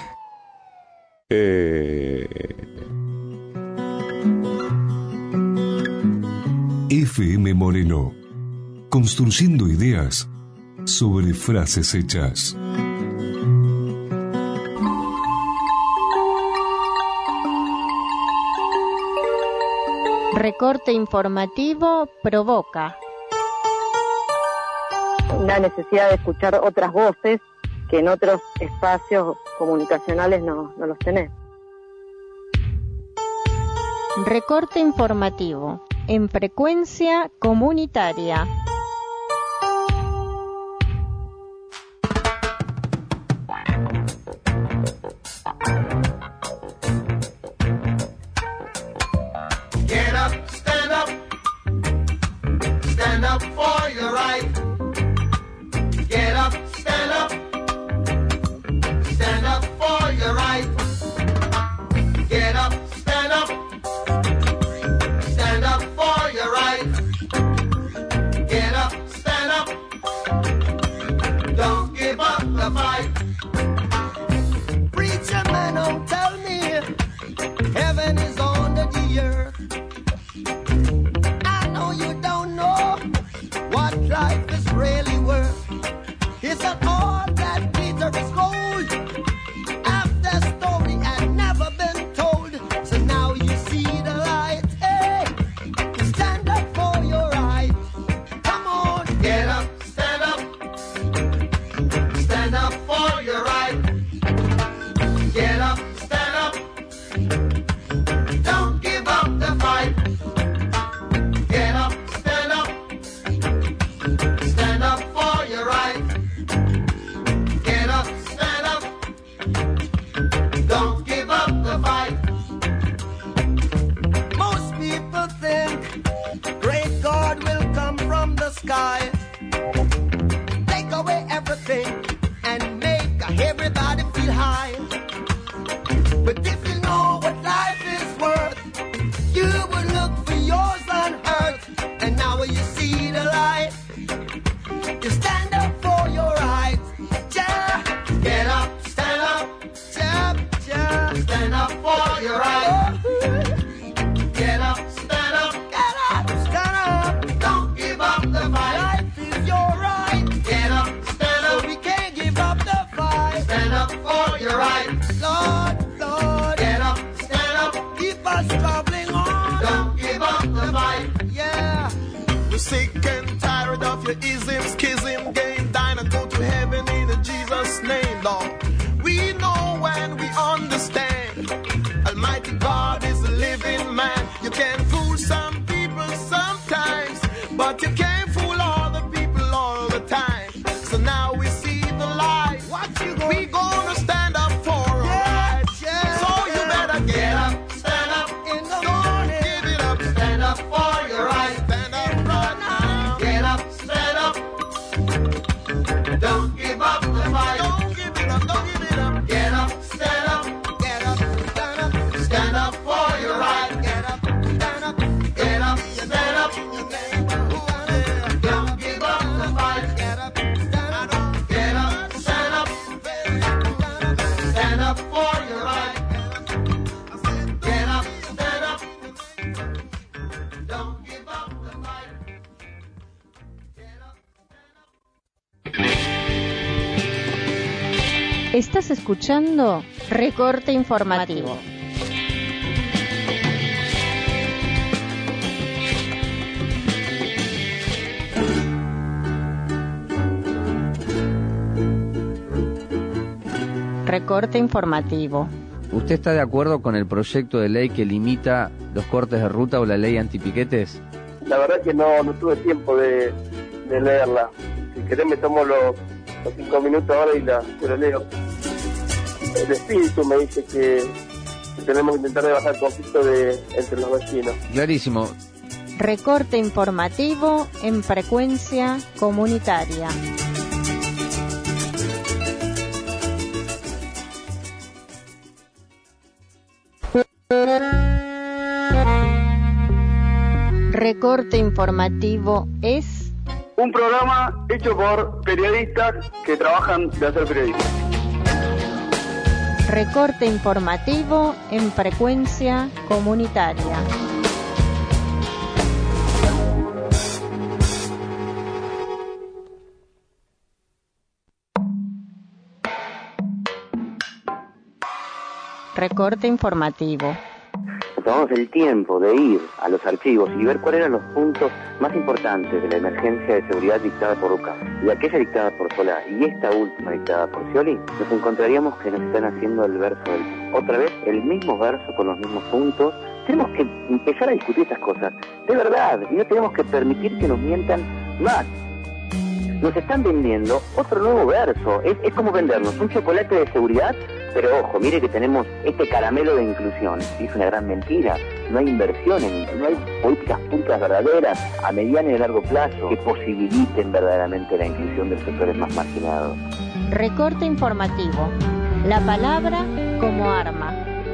FM Moreno, construyendo ideas sobre frases hechas. Recorte informativo provoca la necesidad de escuchar otras voces que en otros espacios comunicacionales no los tenés. Recorte informativo en frecuencia comunitaria. For your right. Get up, stand up. Stand up for your right. Get up, stand up. Stand up for your right. Get up, stand up. Don't give up the fight. Preacher man, don't tell me heaven is under the earth. I know you don't know what life is really worth. Is that all that glitters is gold? After story had never been told, so now you see the light. Hey, stand up for your right. Come on, get up, stand up. Stand up for your right. Get up, stand up. Don't give up the fight. Get up, stand up. Stand up for your right. Get up, stand up. Don't give up the fight. Most people think great God will come from the sky, take away everything and make everybody feel high. But if you know what life is worth, you would look for yours on earth. And now you see the light. You stand up for your rights. Yeah. Get up, stand up. Yeah, yeah. Stand up for your rights. Get up, stand up. Get up, stand up. Don't give up the fight. Life is your right. Get up, stand up. So we can't give up the fight. Stand Estás escuchando Recorte Informativo. Recorte Informativo. ¿Usted está de acuerdo con el proyecto de ley que limita los cortes de ruta o la ley antipiquetes? La verdad que no tuve tiempo de leerla. Si querés me tomo los 5 minutos ahora y lo leo. El espíritu me dice que tenemos que intentar bajar el conflicto entre los vecinos. Clarísimo. Recorte Informativo en frecuencia comunitaria. Recorte Informativo es un programa hecho por periodistas que trabajan de hacer periodismo. Recorte Informativo en frecuencia comunitaria. Recorte Informativo. Tomamos el tiempo de ir a los archivos y ver cuáles eran los puntos más importantes de la emergencia de seguridad dictada por UCA y aquella dictada por Solá y esta última dictada por Scioli, nos encontraríamos que nos están haciendo el verso otra vez el mismo verso con los mismos puntos. Tenemos que empezar a discutir estas cosas de verdad y no tenemos que permitir que nos mientan más. Nos están vendiendo otro nuevo verso. Es como vendernos un chocolate de seguridad, pero ojo, mire que tenemos este caramelo de inclusión. Es una gran mentira. No hay inversiones, no hay políticas públicas verdaderas a mediano y a largo plazo que posibiliten verdaderamente la inclusión de los sectores más marginados. Recorte Informativo. La palabra como arma.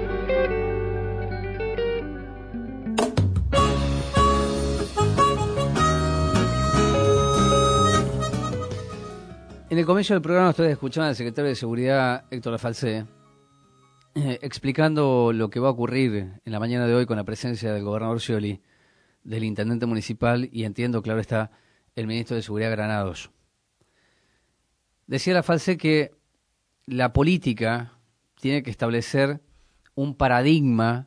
En el comienzo del programa ustedes escuchaban al secretario de Seguridad, Héctor Lafalce, explicando lo que va a ocurrir en la mañana de hoy con la presencia del gobernador Scioli, del intendente municipal y entiendo, claro está, el ministro de Seguridad Granados. Decía Lafalce que la política tiene que establecer un paradigma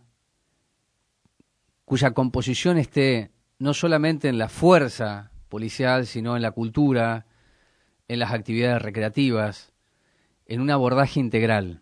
cuya composición esté no solamente en la fuerza policial, sino en la cultura, en las actividades recreativas, en un abordaje integral.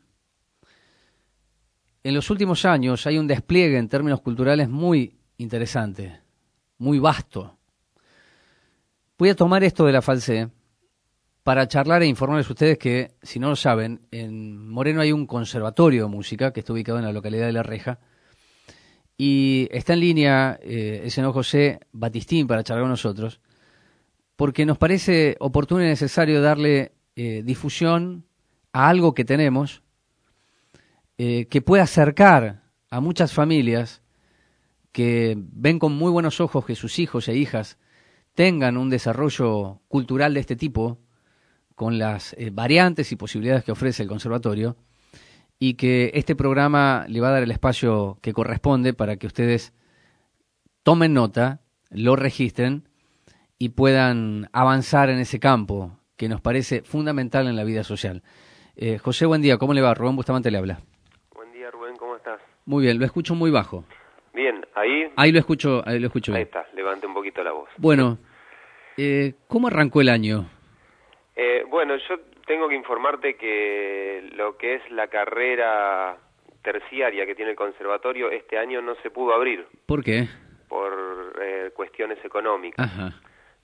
En los últimos años hay un despliegue en términos culturales muy interesante, muy vasto. Voy a tomar esto de Lafalce para charlar e informarles a ustedes que, si no lo saben, en Moreno hay un conservatorio de música que está ubicado en la localidad de La Reja y está en línea el señor José Batistín para charlar con nosotros, porque nos parece oportuno y necesario darle difusión a algo que tenemos que puede acercar a muchas familias que ven con muy buenos ojos que sus hijos e hijas tengan un desarrollo cultural de este tipo, con las variantes y posibilidades que ofrece el conservatorio, y que este programa le va a dar el espacio que corresponde para que ustedes tomen nota, lo registren y puedan avanzar en ese campo que nos parece fundamental en la vida social. José, buen día, ¿cómo le va? Rubén Bustamante le habla. Buen día, Rubén, ¿cómo estás? Muy bien, lo escucho muy bajo. Bien, ahí... Ahí lo escucho bien. Ahí está, levante un poquito la voz. Bueno, ¿cómo arrancó el año? Bueno, yo tengo que informarte que lo que es la carrera terciaria que tiene el conservatorio este año no se pudo abrir. ¿Por qué? Por cuestiones económicas. Ajá.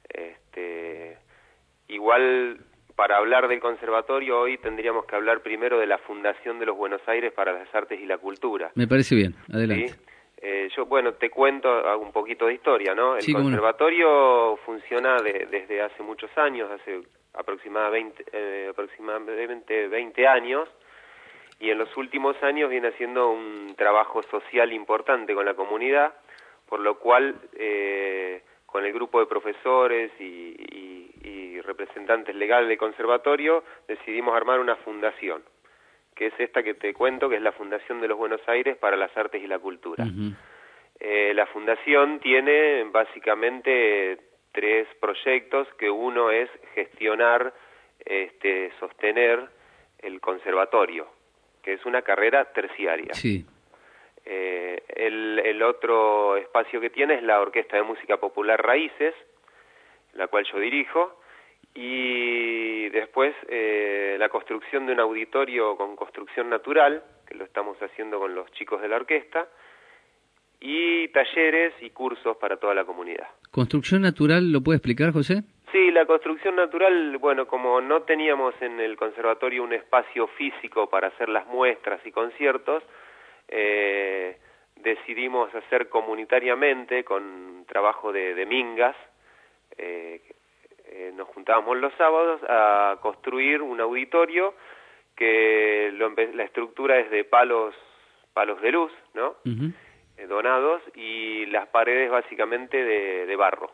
Igual, para hablar del conservatorio hoy tendríamos que hablar primero de la Fundación de los Buenos Aires para las Artes y la Cultura. Me parece bien, adelante. ¿Sí? Yo, bueno, te cuento, hago un poquito de historia, ¿no? El sí, conservatorio funciona desde hace muchos años, hace aproximadamente 20 años, y en los últimos años viene haciendo un trabajo social importante con la comunidad, por lo cual con el grupo de profesores y representantes legales del conservatorio decidimos armar una fundación, que es esta que te cuento, que es la Fundación de los Buenos Aires para las Artes y la Cultura. Uh-huh. La fundación tiene básicamente 3 proyectos, que uno es gestionar, sostener el conservatorio, que es una carrera terciaria. Sí. El otro espacio que tiene es la Orquesta de Música Popular Raíces, la cual yo dirijo, y después la construcción de un auditorio con construcción natural, que lo estamos haciendo con los chicos de la orquesta, y talleres y cursos para toda la comunidad. ¿Construcción natural lo puede explicar, José? Sí, la construcción natural, bueno, como no teníamos en el conservatorio un espacio físico para hacer las muestras y conciertos, decidimos hacer comunitariamente, con trabajo de mingas, nos juntábamos los sábados a construir un auditorio que la estructura es de palos de luz, ¿no? Uh-huh. Donados, y las paredes básicamente de barro.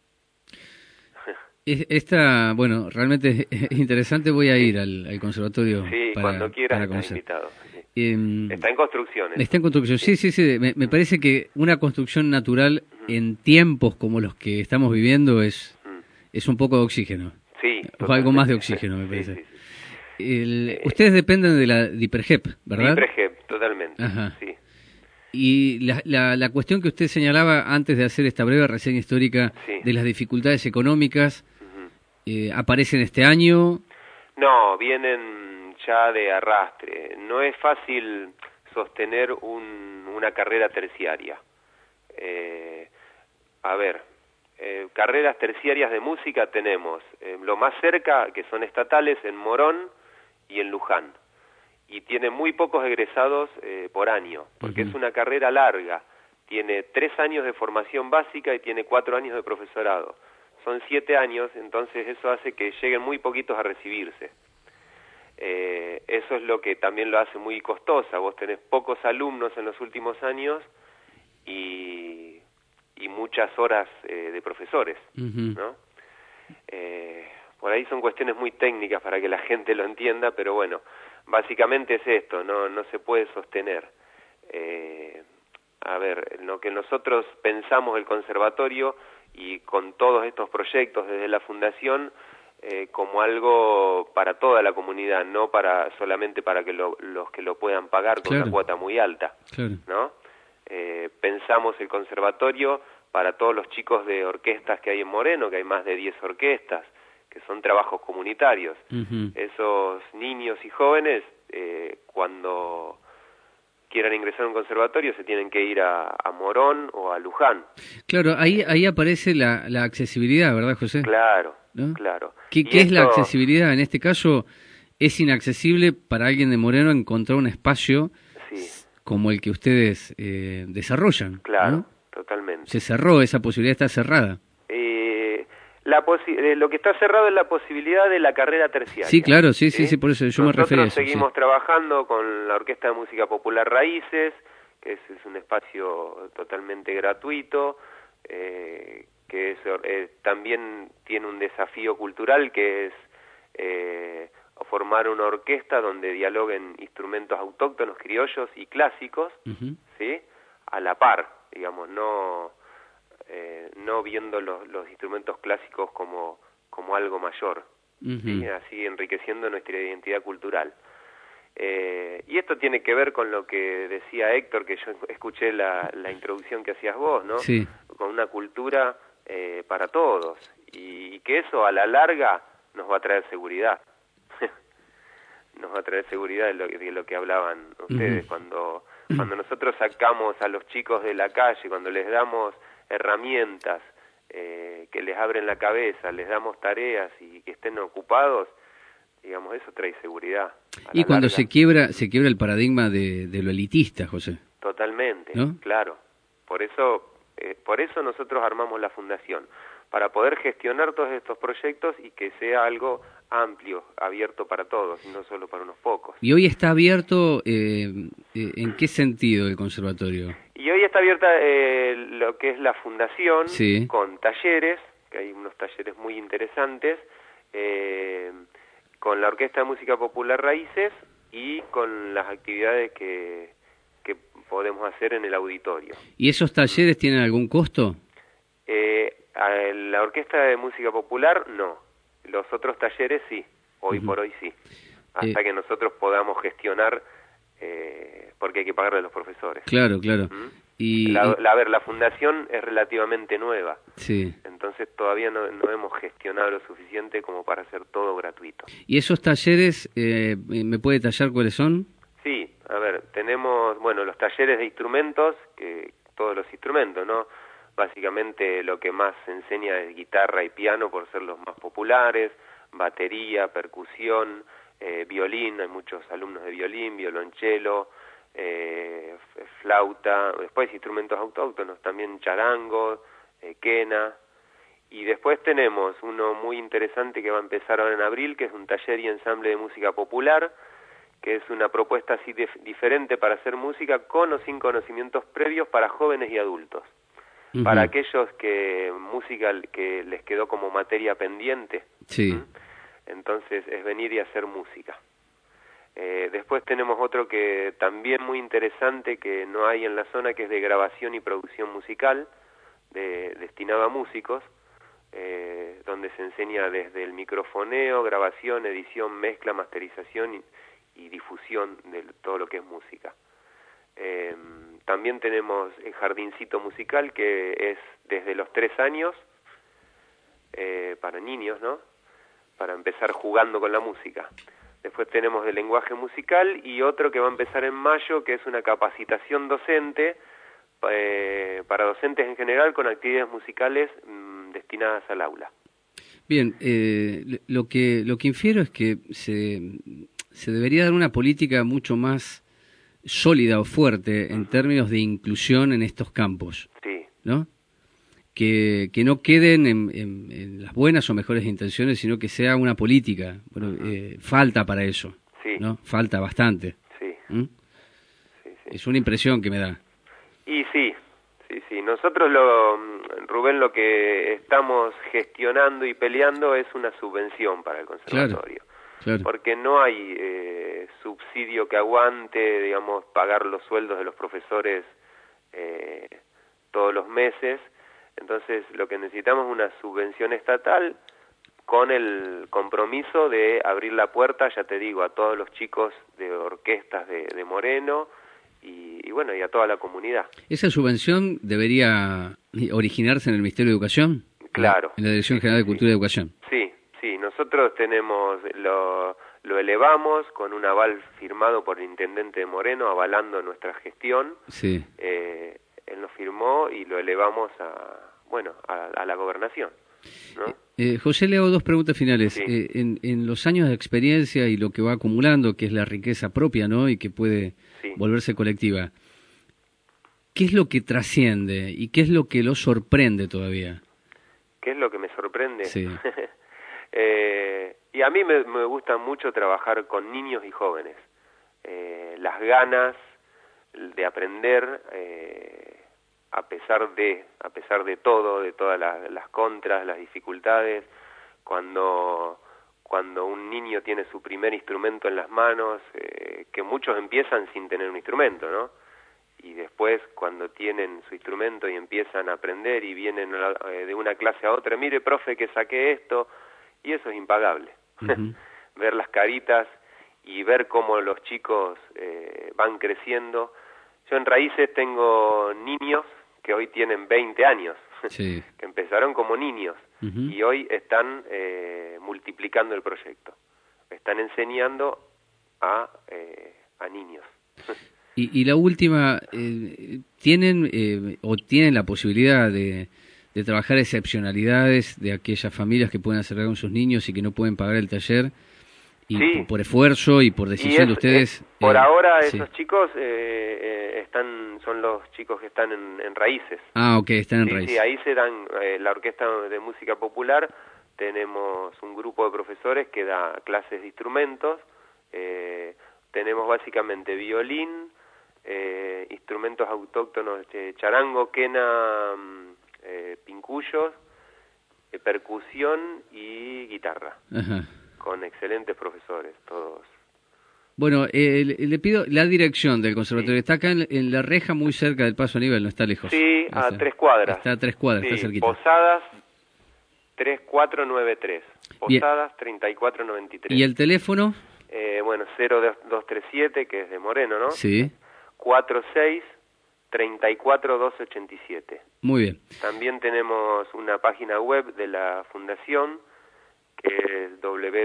Esta, bueno, realmente es interesante. Voy a ir al conservatorio. Sí, cuando quieras, estás invitado. Sí. Está en construcción. Está en construcción, sí. Me parece que una construcción natural en tiempos como los que estamos viviendo es un poco de oxígeno. Sí. O algo más de oxígeno, me parece. Sí. Ustedes dependen de la DIPREGEP, ¿verdad? DIPREGEP, totalmente. Ajá. Sí. Y la cuestión que usted señalaba antes de hacer esta breve reseña histórica de las dificultades económicas, ¿aparecen este año? No, vienen ya de arrastre. No es fácil sostener una carrera terciaria. Carreras terciarias de música tenemos lo más cerca, que son estatales, en Morón y en Luján. Y tiene muy pocos egresados por año, porque es una carrera larga. Tiene 3 años de formación básica y tiene 4 años de profesorado. Son 7 años, entonces eso hace que lleguen muy poquitos a recibirse. Eso es lo que también lo hace muy costosa. Vos tenés pocos alumnos en los últimos años y muchas horas de profesores, ¿no? Por ahí son cuestiones muy técnicas para que la gente lo entienda, pero bueno, básicamente es esto, no se puede sostener. Lo que nosotros pensamos el conservatorio y con todos estos proyectos desde la fundación como algo para toda la comunidad, no solamente para que los que lo puedan pagar con una cuota muy alta, ¿no? Pensamos el conservatorio para todos los chicos de orquestas que hay en Moreno, que hay más de 10 orquestas, que son trabajos comunitarios. Esos niños y jóvenes, cuando quieran ingresar a un conservatorio, se tienen que ir a Morón o a Luján. Claro, ahí aparece la accesibilidad, ¿verdad, José? Claro, ¿no? Claro. ¿Qué es la accesibilidad? En este caso, es inaccesible para alguien de Moreno encontrar un espacio como el que ustedes desarrollan. Claro, ¿no? Totalmente. Se cerró, esa posibilidad está cerrada. Lo que está cerrado es la posibilidad de la carrera terciaria. Sí, claro, sí, por eso yo me refería a eso. Nosotros seguimos trabajando con la Orquesta de Música Popular Raíces, que es un espacio totalmente gratuito, que también tiene un desafío cultural, que es formar una orquesta donde dialoguen instrumentos autóctonos, criollos y clásicos, ¿sí? A la par, digamos, no viendo los instrumentos clásicos como algo mayor, ¿sí? Así enriqueciendo nuestra identidad cultural. Y esto tiene que ver con lo que decía Héctor, que yo escuché la introducción que hacías vos, ¿no? Sí. Con una cultura para todos, y que eso a la larga nos va a traer seguridad. Nos va a traer seguridad de lo que hablaban ustedes. Cuando nosotros sacamos a los chicos de la calle, cuando les damos herramientas que les abren la cabeza, les damos tareas y que estén ocupados, digamos, eso trae seguridad. Y cuando se quiebra el paradigma de lo elitista, José. Totalmente, ¿no? Claro. Por eso nosotros armamos la fundación, para poder gestionar todos estos proyectos y que sea algo amplio, abierto para todos, y no solo para unos pocos. ¿Y hoy está abierto en qué sentido el conservatorio? Y hoy está abierta lo que es la fundación, con talleres, que hay unos talleres muy interesantes, con la Orquesta de Música Popular Raíces y con las actividades que podemos hacer en el auditorio. ¿Y esos talleres tienen algún costo? La Orquesta de Música Popular no, los otros talleres sí, hoy por hoy sí. hasta que nosotros podamos gestionar, porque hay que pagarle a los profesores. Claro, claro. La fundación es relativamente nueva. Sí. Entonces todavía no hemos gestionado lo suficiente como para hacer todo gratuito. ¿Y esos talleres, me puede detallar cuáles son? Sí, a ver, tenemos, los talleres de instrumentos, que todos los instrumentos, ¿no? Básicamente lo que más se enseña es guitarra y piano por ser los más populares, batería, percusión, violín, hay muchos alumnos de violín, violonchelo, flauta, después instrumentos autóctonos, también charango, quena, y después tenemos uno muy interesante que va a empezar ahora en abril, que es un taller y ensamble de música popular, que es una propuesta así diferente para hacer música con o sin conocimientos previos para jóvenes y adultos. Uh-huh. Para aquellos que música que les quedó como materia pendiente. Sí. Entonces es venir y hacer música. Después tenemos otro que también muy interesante que no hay en la zona, que es de grabación y producción musical, destinado a músicos, donde se enseña desde el microfoneo, grabación, edición, mezcla, masterización y difusión de todo lo que es música. También tenemos el jardincito musical, que es desde los 3 años, para niños, ¿no? Para empezar jugando con la música. Después tenemos el lenguaje musical y otro que va a empezar en mayo, que es una capacitación docente para docentes en general con actividades musicales destinadas al aula. Bien, lo que infiero es que se debería dar una política mucho más sólida o fuerte en términos de inclusión en estos campos, sí, ¿no? Que no queden en las buenas o mejores intenciones, sino que sea una política. Bueno, falta para eso, sí, ¿no? Falta bastante. Sí. ¿Mm? Sí. Es una impresión que me da. Y sí. Nosotros, Rubén, lo que estamos gestionando y peleando es una subvención para el conservatorio. Claro. Porque no hay subsidio que aguante, digamos, pagar los sueldos de los profesores todos los meses. Entonces, lo que necesitamos es una subvención estatal con el compromiso de abrir la puerta, ya te digo, a todos los chicos de orquestas de Moreno y a toda la comunidad. ¿Esa subvención debería originarse en el Ministerio de Educación? Claro. En la Dirección General de Cultura y Educación. Sí, nosotros lo elevamos con un aval firmado por el intendente de Moreno, avalando nuestra gestión. Sí. Él nos firmó y lo elevamos a la gobernación, ¿no? José, le hago 2 preguntas finales. Sí. En los años de experiencia y lo que va acumulando, que es la riqueza propia, ¿no? Y que puede volverse colectiva, ¿qué es lo que trasciende y qué es lo que lo sorprende todavía? ¿Qué es lo que me sorprende? Sí. Y a mí me gusta mucho trabajar con niños y jóvenes. Las ganas de aprender, a pesar de todo, de todas las contras, las dificultades, cuando un niño tiene su primer instrumento en las manos, que muchos empiezan sin tener un instrumento, ¿no? Y después, cuando tienen su instrumento y empiezan a aprender y vienen de una clase a otra, mire, profe, que saqué esto, y eso es impagable. Uh-huh. Ver las caritas y ver cómo los chicos van creciendo. Yo en Raíces tengo niños que hoy tienen 20 años, sí, que empezaron como niños, uh-huh, y hoy están multiplicando el proyecto. Están enseñando a niños. Y la última, ¿tienen la posibilidad de trabajar excepcionalidades de aquellas familias que pueden acercar con sus niños y que no pueden pagar el taller? Y sí, por esfuerzo y por decisión de ustedes. Por ahora esos sí, chicos son los chicos que están en Raíces. Ah, ok, están en Raíces. Sí, ahí se dan, la Orquesta de Música Popular, tenemos un grupo de profesores que da clases de instrumentos, tenemos básicamente violín, instrumentos autóctonos, charango, quena, pincuyos, percusión y guitarra. Ajá. Con excelentes profesores, todos. Bueno, le pido la dirección del conservatorio. Sí. Está acá en La Reja, muy cerca del Paso a Nivel, no está lejos. Sí, a 3 cuadras. Está a 3 cuadras, sí, está cerquita. Posadas 3493. Posadas 3493. ¿Y el teléfono? Bueno, 0237, que es de Moreno, ¿no? Sí. 46-34-287. Muy bien. También tenemos una página web de la Fundación, que es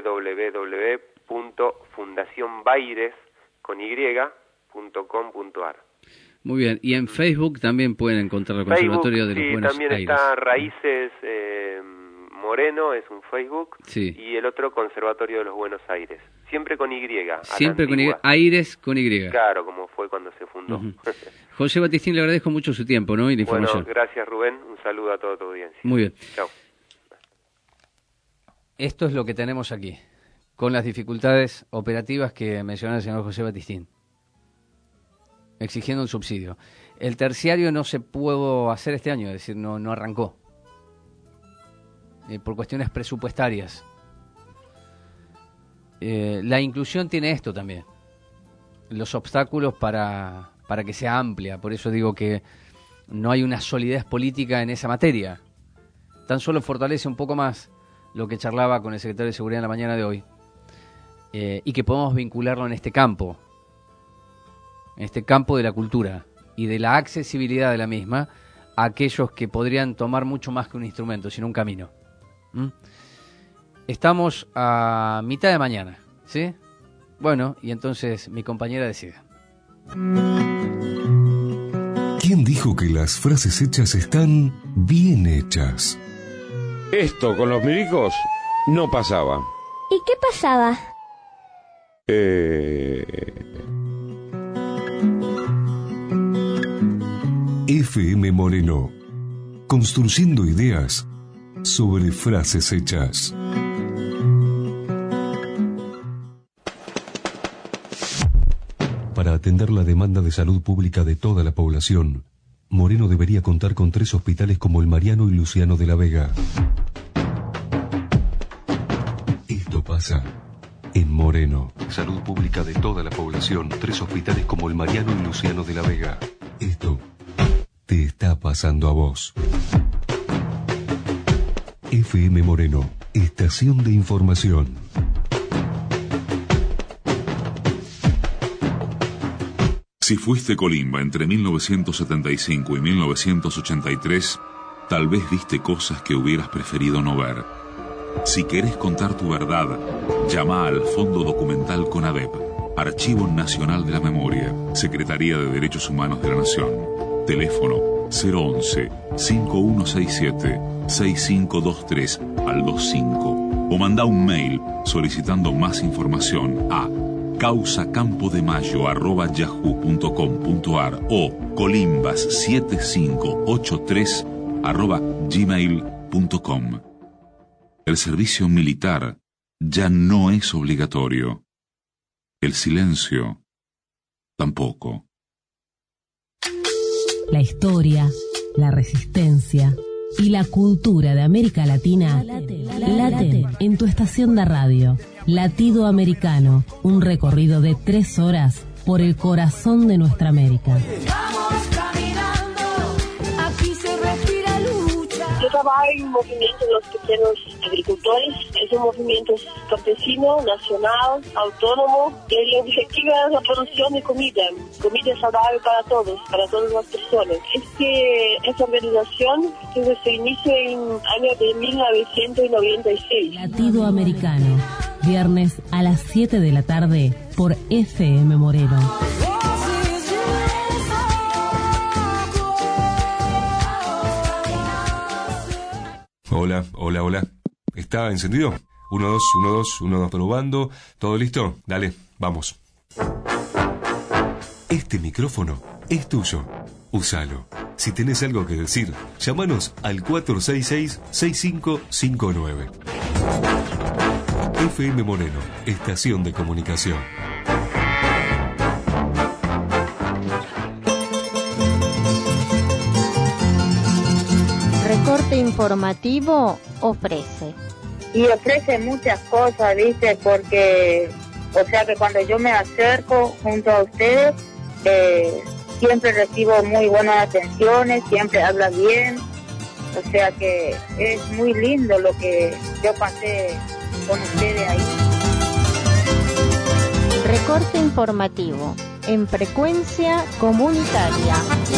www.fundacionbaires.com.ar. Muy bien. Y en Facebook también pueden encontrar el Conservatorio de los Buenos también Aires. está Raíces Moreno, es un Facebook, sí. Y el otro Conservatorio de los Buenos Aires. Siempre con Y. Siempre con Y, Aires con Y. Claro, como fue cuando se fundó. José Batistín, le agradezco mucho su tiempo, ¿no? Y la información. Bueno, gracias Rubén, un saludo a toda tu audiencia. Muy bien. Chao. Esto es lo que tenemos aquí, con las dificultades operativas que mencionaba el señor José Batistín, exigiendo un subsidio. El terciario no se pudo hacer este año, es decir, no arrancó, por cuestiones presupuestarias. La inclusión tiene esto también, los obstáculos para que sea amplia. Por eso digo que no hay una solidez política en esa materia. Tan solo fortalece un poco más lo que charlaba con el secretario de Seguridad en la mañana de hoy, y que podemos vincularlo en este campo de la cultura y de la accesibilidad de la misma a aquellos que podrían tomar mucho más que un instrumento, sino un camino. Estamos a mitad de mañana, ¿sí? Bueno, y entonces mi compañera decide. ¿Quién dijo que las frases hechas están bien hechas? Esto con los milicos no pasaba. ¿Y qué pasaba? FM Moreno, construyendo ideas sobre frases hechas. Para atender la demanda de salud pública de toda la población, Moreno debería contar con 3 hospitales como el Mariano y Luciano de la Vega. Esto pasa en Moreno. Salud pública de toda la población, 3 hospitales como el Mariano y Luciano de la Vega. Esto te está pasando a vos. FM Moreno, estación de información. Si fuiste Colimba entre 1975 y 1983, tal vez viste cosas que hubieras preferido no ver. Si querés contar tu verdad, llama al Fondo Documental CONADEP, Archivo Nacional de la Memoria, Secretaría de Derechos Humanos de la Nación. Teléfono 011-5167-6523 al 25. O manda un mail solicitando más información a causacampoDemayo@yahoo.com.ar o colimbas7583@gmail.com. El servicio militar ya no es obligatorio. El silencio tampoco. La historia, la resistencia y la cultura de América Latina laten en tu estación de radio. Latido Americano, un recorrido de 3 horas por el corazón de nuestra América. Vamos caminando, aquí se respira lucha. Yo trabajo en un movimiento de los pequeños agricultores. Es un movimiento campesino, nacional, autónomo, que el objetivo es la producción de comida saludable para todas las personas. Esta organización tuvo su inicio en el año de 1996. Latido Americano, viernes a las 7 de la tarde por FM Moreno. Hola. ¿Está encendido? 1, 2, 1, 2, 1, 2, probando. ¿Todo listo? Dale, vamos. Este micrófono es tuyo. Úsalo. Si tenés algo que decir, llámanos al 466-6559. FM Moreno, estación de comunicación. Recorte informativo ofrece. Y ofrece muchas cosas, ¿viste? Porque, o sea que cuando yo me acerco junto a ustedes, siempre recibo muy buenas atenciones, siempre habla bien. O sea que es muy lindo lo que yo pasé con ustedes ahí. corte informativo en frecuencia comunitaria.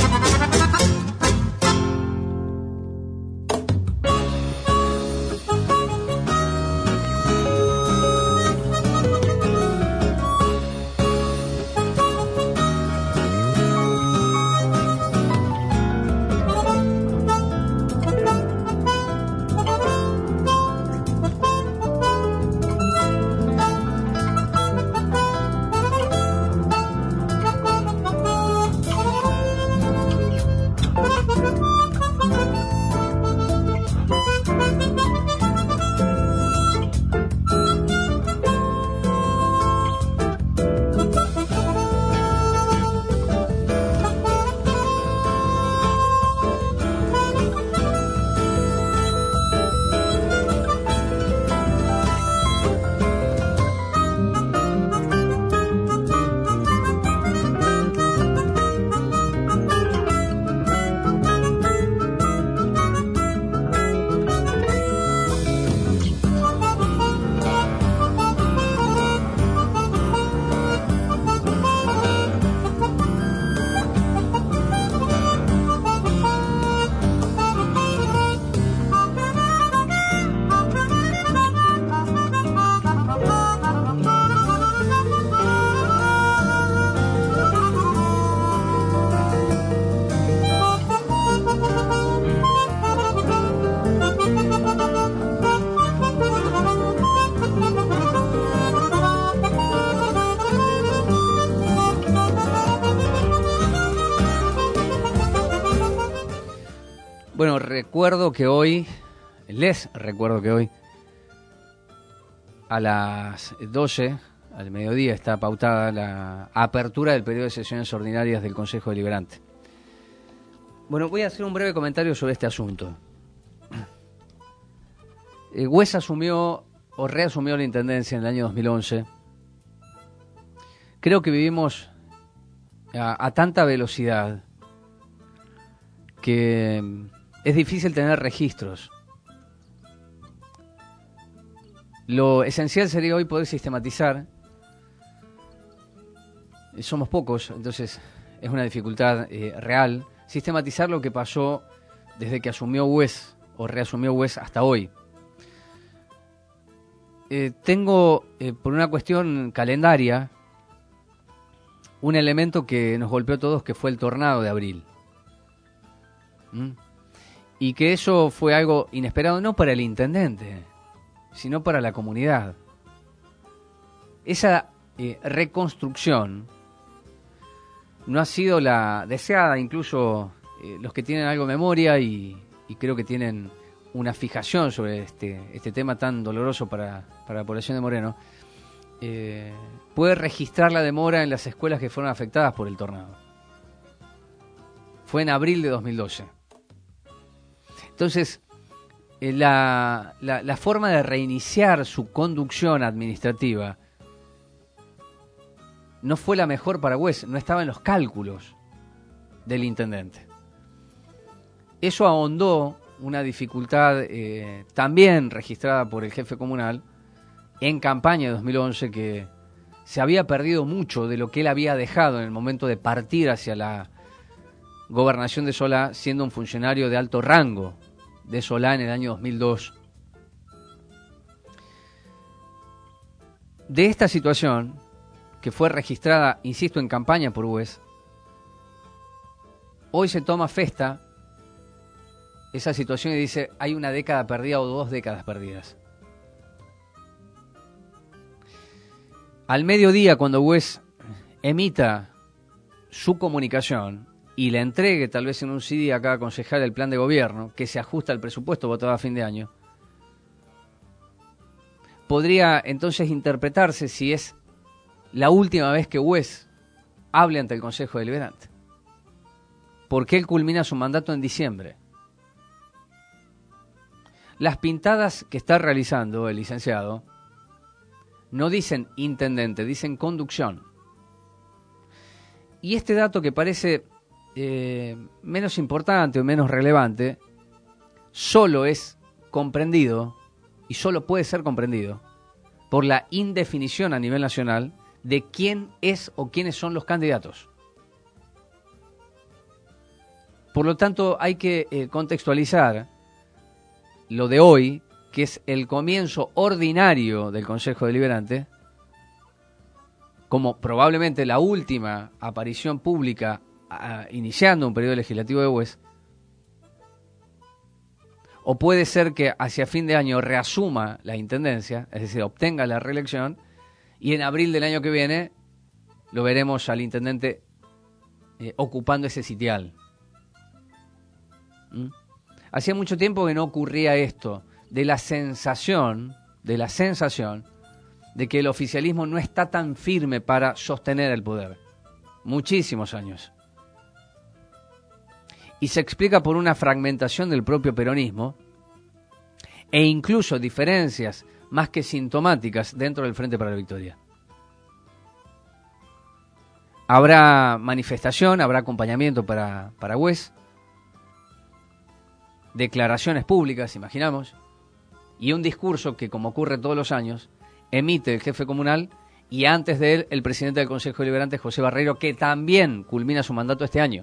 Bueno, les recuerdo que hoy a las 12, al mediodía, está pautada la apertura del periodo de sesiones ordinarias del Consejo Deliberante. Bueno, voy a hacer un breve comentario sobre este asunto. Gües asumió o reasumió la intendencia en el año 2011. Creo que vivimos a tanta velocidad que es difícil tener registros. Lo esencial sería hoy poder sistematizar. Somos pocos, entonces es una dificultad real. Sistematizar lo que pasó desde que asumió Gües o reasumió Gües hasta hoy. Tengo, por una cuestión calendaria, un elemento que nos golpeó a todos, que fue el tornado de abril. Y que eso fue algo inesperado, no para el intendente, sino para la comunidad. Esa reconstrucción no ha sido la deseada. Incluso los que tienen algo de memoria y creo que tienen una fijación sobre este tema tan doloroso para la población de Moreno, puede registrar la demora en las escuelas que fueron afectadas por el tornado. Fue en abril de 2012. Entonces, la forma de reiniciar su conducción administrativa no fue la mejor para Gües, no estaba en los cálculos del intendente. Eso ahondó una dificultad también registrada por el jefe comunal en campaña de 2011, que se había perdido mucho de lo que él había dejado en el momento de partir hacia la gobernación de Solá, siendo un funcionario de alto rango de Solá en el año 2002. De esta situación, que fue registrada, insisto, en campaña por Gües, hoy se toma festa esa situación y dice: hay una década perdida o 2 décadas perdidas. Al mediodía, cuando Gües emita su comunicación y le entregue tal vez en un CD a cada concejal el plan de gobierno, que se ajusta al presupuesto votado a fin de año, podría entonces interpretarse si es la última vez que Gües hable ante el Consejo Deliberante, porque él culmina su mandato en diciembre. Las pintadas que está realizando el licenciado no dicen intendente, dicen conducción. Y este dato, que parece menos importante o menos relevante, solo es comprendido y solo puede ser comprendido por la indefinición a nivel nacional de quién es o quiénes son los candidatos. Por lo tanto, hay que contextualizar lo de hoy, que es el comienzo ordinario del Consejo Deliberante, como probablemente la última aparición pública iniciando un periodo legislativo de UES, o puede ser que hacia fin de año reasuma la intendencia, es decir, obtenga la reelección, y en abril del año que viene lo veremos al intendente ocupando ese sitial. Hacía mucho tiempo que no ocurría esto, de la sensación de que el oficialismo no está tan firme para sostener el poder. Muchísimos años. Y se explica por una fragmentación del propio peronismo e incluso diferencias más que sintomáticas dentro del Frente para la Victoria. Habrá manifestación, habrá acompañamiento para UES, declaraciones públicas, imaginamos, y un discurso que, como ocurre todos los años, emite el jefe comunal y antes de él el presidente del Consejo Deliberante, José Barreiro, que también culmina su mandato este año.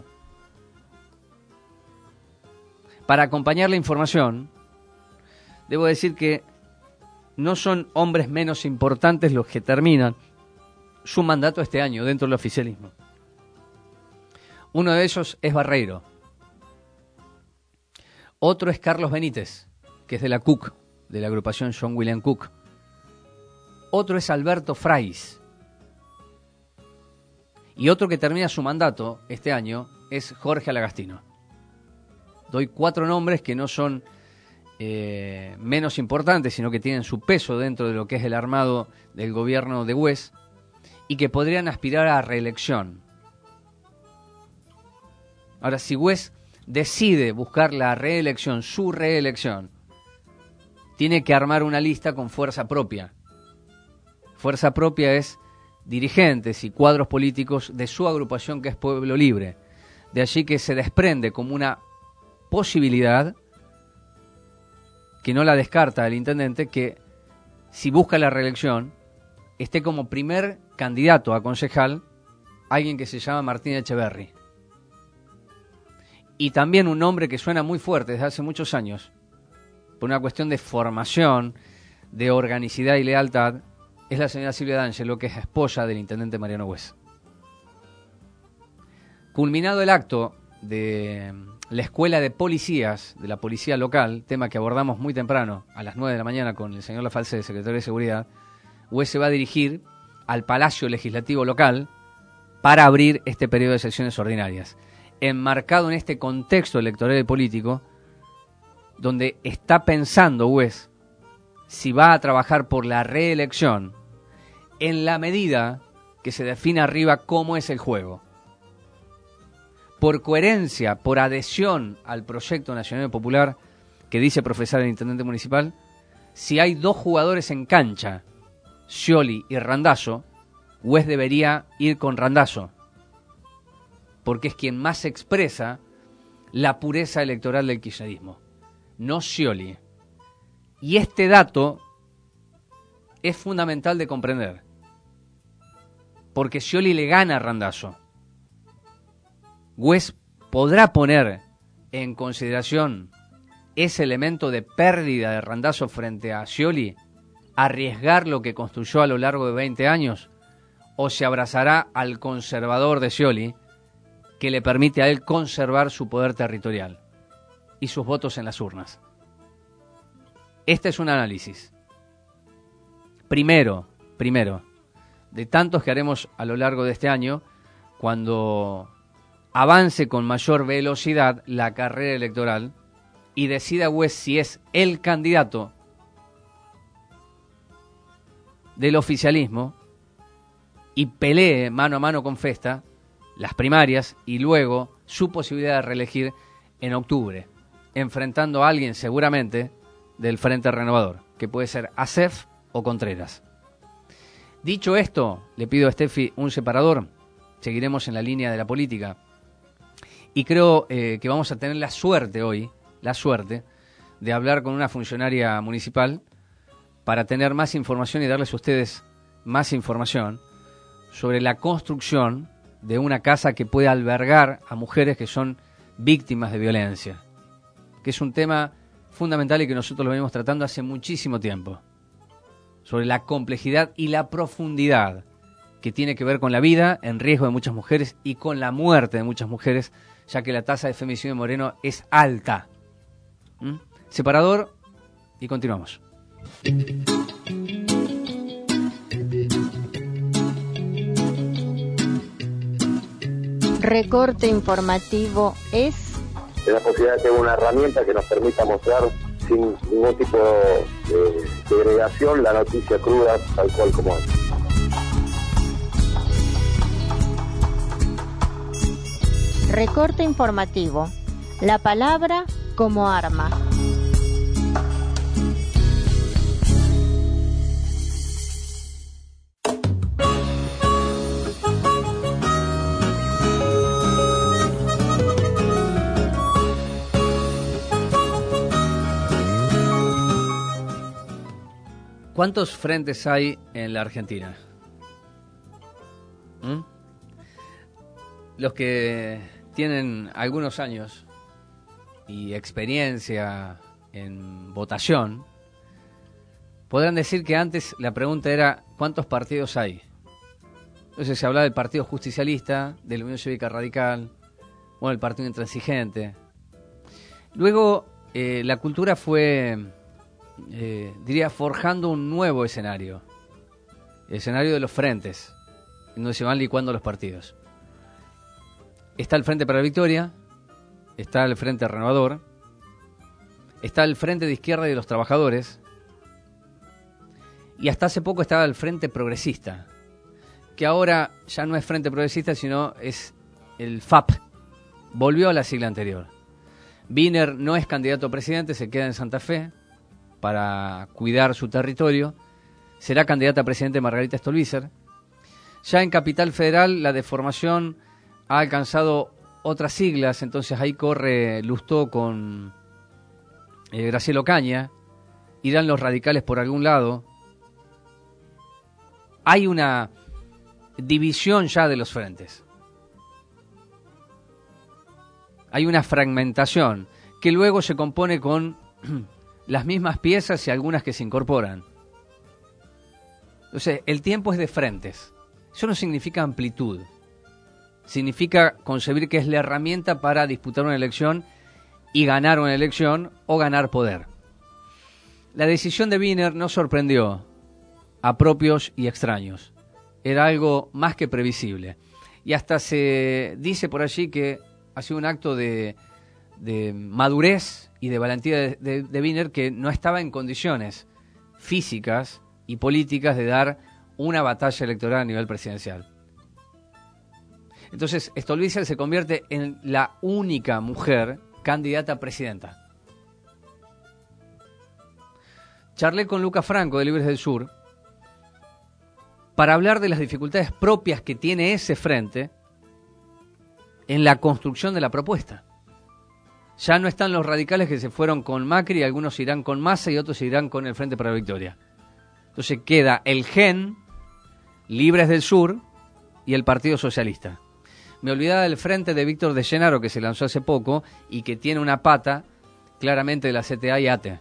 Para acompañar la información, debo decir que no son hombres menos importantes los que terminan su mandato este año dentro del oficialismo. Uno de ellos es Barreiro. Otro es Carlos Benítez, que es de la Cook, de la agrupación John William Cook. Otro es Alberto Fraiz. Y otro que termina su mandato este año es Jorge Alagastino. Doy 4 nombres que no son menos importantes, sino que tienen su peso dentro de lo que es el armado del gobierno de UES y que podrían aspirar a reelección. Ahora, si UES decide buscar la reelección, su reelección, tiene que armar una lista con fuerza propia. Fuerza propia es dirigentes y cuadros políticos de su agrupación, que es Pueblo Libre. De allí que se desprende como una posibilidad, que no la descarta el intendente, que si busca la reelección, esté como primer candidato a concejal alguien que se llama Martín Echeverry. Y también un nombre que suena muy fuerte desde hace muchos años, por una cuestión de formación, de organicidad y lealtad, es la señora Silvia D'Angelo, que es esposa del intendente Mariano UES. Culminado el acto de la escuela de policías, de la policía local, tema que abordamos muy temprano, a las 9 de la mañana con el señor Lafalce, secretario de Seguridad, UES se va a dirigir al Palacio Legislativo local para abrir este periodo de sesiones ordinarias, enmarcado en este contexto electoral y político, donde está pensando UES si va a trabajar por la reelección en la medida que se define arriba cómo es el juego. Por coherencia, por adhesión al proyecto nacional y popular que dice profesar el intendente municipal, si hay 2 jugadores en cancha, Scioli y Randazzo, UES debería ir con Randazzo, porque es quien más expresa la pureza electoral del kirchnerismo, no Scioli. Y este dato es fundamental de comprender, porque Scioli le gana a Randazzo. UES podrá poner en consideración ese elemento de pérdida de Randazzo frente a Scioli, arriesgar lo que construyó a lo largo de 20 años, o se abrazará al conservador de Scioli, que le permite a él conservar su poder territorial y sus votos en las urnas. Este es un análisis. Primero, de tantos que haremos a lo largo de este año, cuando avance con mayor velocidad la carrera electoral y decida UES si es el candidato del oficialismo y pelee mano a mano con Festa las primarias y luego su posibilidad de reelegir en octubre, enfrentando a alguien seguramente del Frente Renovador, que puede ser Acef o Contreras. Dicho esto, le pido a Steffi un separador, seguiremos en la línea de la política, y creo que vamos a tener la suerte hoy, de hablar con una funcionaria municipal para tener más información y darles a ustedes más información sobre la construcción de una casa que pueda albergar a mujeres que son víctimas de violencia, que es un tema fundamental y que nosotros lo venimos tratando hace muchísimo tiempo, sobre la complejidad y la profundidad que tiene que ver con la vida en riesgo de muchas mujeres y con la muerte de muchas mujeres, ya que la tasa de femicidio en Moreno es alta. Separador y continuamos. Recorte informativo es la posibilidad de tener una herramienta que nos permita mostrar sin ningún tipo de segregación la noticia cruda tal cual como es. Recorte informativo. La palabra como arma. ¿Cuántos frentes hay en la Argentina? Los que tienen algunos años y experiencia en votación podrán decir que antes la pregunta era ¿cuántos partidos hay? Entonces se hablaba del Partido Justicialista, de la Unión Cívica Radical, bueno, el Partido Intransigente. Luego la cultura fue, diría, forjando un nuevo escenario, el escenario de los frentes, en donde se van licuando los partidos. Está el Frente para la Victoria, está el Frente Renovador, está el Frente de Izquierda y de los Trabajadores, y hasta hace poco estaba el Frente Progresista, que ahora ya no es Frente Progresista, sino es el FAP, volvió a la sigla anterior. Wiener no es candidato a presidente, se queda en Santa Fe para cuidar su territorio, será candidata a presidente Margarita Stolbizer. Ya en Capital Federal la deformación ha alcanzado otras siglas, entonces ahí corre Lustó con Graciela Ocaña, irán los radicales por algún lado. Hay una división ya de los frentes. Hay una fragmentación que luego se compone con las mismas piezas y algunas que se incorporan. Entonces, el tiempo es de frentes. Eso no significa amplitud. Significa concebir que es la herramienta para disputar una elección y ganar una elección o ganar poder. La decisión de Wiener no sorprendió a propios y extraños. Era algo más que previsible. Y hasta se dice por allí que ha sido un acto de madurez y de valentía de Wiener, que no estaba en condiciones físicas y políticas de dar una batalla electoral a nivel presidencial. Entonces, Stolbizer se convierte en la única mujer candidata a presidenta. Charlé con Luca Franco de Libres del Sur para hablar de las dificultades propias que tiene ese frente en la construcción de la propuesta. Ya no están los radicales que se fueron con Macri, algunos irán con Massa y otros irán con el Frente para la Victoria. Entonces queda el GEN, Libres del Sur y el Partido Socialista. Me olvidaba del frente de Víctor de Llenaro, que se lanzó hace poco y que tiene una pata claramente de la CTA y ATE.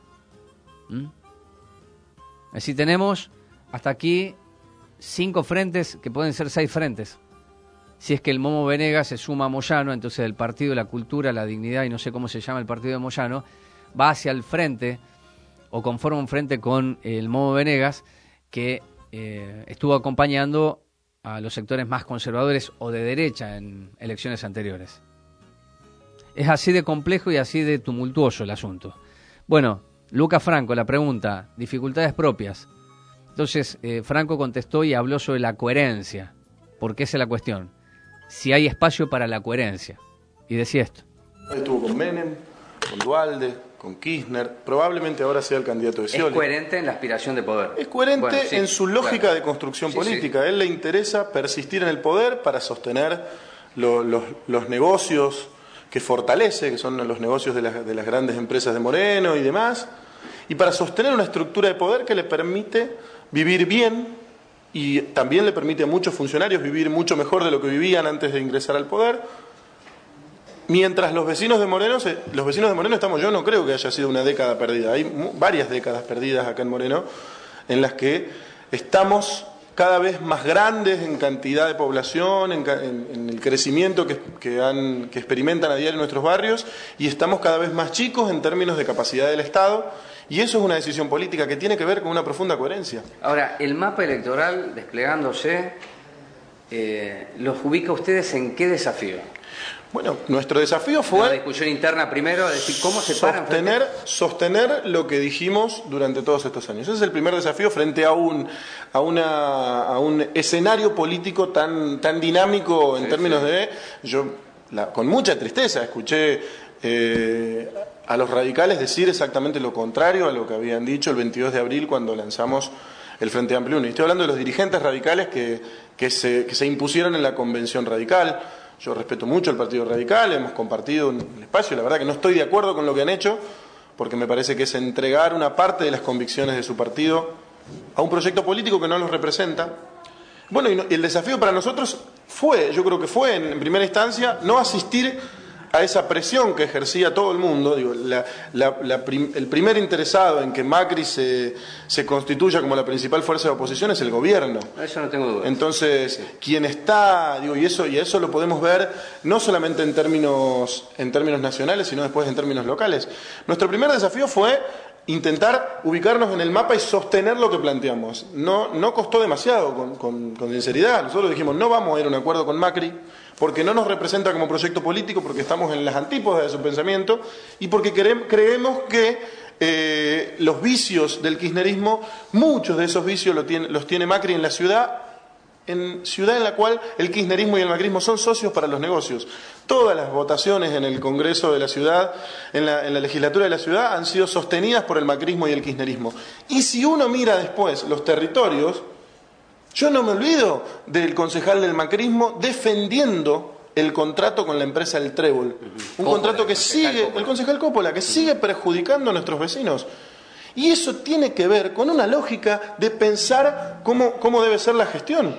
Así tenemos hasta aquí 5 frentes que pueden ser 6 frentes. Si es que el Momo Venegas se suma a Moyano, entonces el Partido de la Cultura, la Dignidad, y no sé cómo se llama el partido de Moyano, va hacia el frente o conforma un frente con el Momo Venegas, que estuvo acompañando a los sectores más conservadores o de derecha en elecciones anteriores. Es así de complejo y así de tumultuoso el asunto. Bueno, Luca Franco, la pregunta, dificultades propias. Entonces, Franco contestó y habló sobre la coherencia. ¿Por qué es la cuestión? Si hay espacio para la coherencia. Y decía esto. Estuvo con Menem, con Duhalde, con Kirchner, probablemente ahora sea el candidato de Scioli. Es coherente en la aspiración de poder. Es coherente en su lógica de construcción política. A él le interesa persistir en el poder para sostener los negocios que fortalece, que son los negocios de las grandes empresas de Moreno y demás, y para sostener una estructura de poder que le permite vivir bien y también le permite a muchos funcionarios vivir mucho mejor de lo que vivían antes de ingresar al poder. Mientras los vecinos de Moreno estamos, yo no creo que haya sido una década perdida, hay varias décadas perdidas acá en Moreno, en las que estamos cada vez más grandes en cantidad de población, en el crecimiento que experimentan a diario nuestros barrios, y estamos cada vez más chicos en términos de capacidad del Estado, y eso es una decisión política que tiene que ver con una profunda coherencia. Ahora, el mapa electoral desplegándose, ¿los ubica ustedes en qué desafío? Bueno, nuestro desafío fue la discusión interna primero, decir cómo se sostener lo que dijimos durante todos estos años. Ese es el primer desafío frente a un escenario político tan dinámico en términos de... con mucha tristeza escuché a los radicales decir exactamente lo contrario a lo que habían dicho el 22 de abril cuando lanzamos el Frente Amplio Unido. Estoy hablando de los dirigentes radicales que se impusieron en la Convención Radical. Yo respeto mucho el Partido Radical, hemos compartido un espacio, la verdad que no estoy de acuerdo con lo que han hecho, porque me parece que es entregar una parte de las convicciones de su partido a un proyecto político que no los representa. Bueno, y el desafío para nosotros yo creo que fue en primera instancia, no asistir a esa presión que ejercía todo el mundo. Digo, el primer interesado en que Macri se constituya como la principal fuerza de oposición es el gobierno. Eso no tengo duda. Entonces, quien está, y eso lo podemos ver no solamente en términos nacionales, sino después en términos locales. Nuestro primer desafío fue intentar ubicarnos en el mapa y sostener lo que planteamos. No costó demasiado, con sinceridad. Nosotros dijimos, no vamos a ir a un acuerdo con Macri, porque no nos representa como proyecto político, porque estamos en las antípodas de su pensamiento y porque creemos que los vicios del kirchnerismo, muchos de esos vicios los tiene Macri en la ciudad en la cual el kirchnerismo y el macrismo son socios para los negocios. Todas las votaciones en el Congreso de la ciudad, en la legislatura de la ciudad, han sido sostenidas por el macrismo y el kirchnerismo. Y si uno mira después los territorios, yo no me olvido del concejal del macrismo defendiendo el contrato con la empresa El Trébol. Un contrato que sigue, el concejal Coppola, que sigue perjudicando a nuestros vecinos. Y eso tiene que ver con una lógica de pensar cómo debe ser la gestión.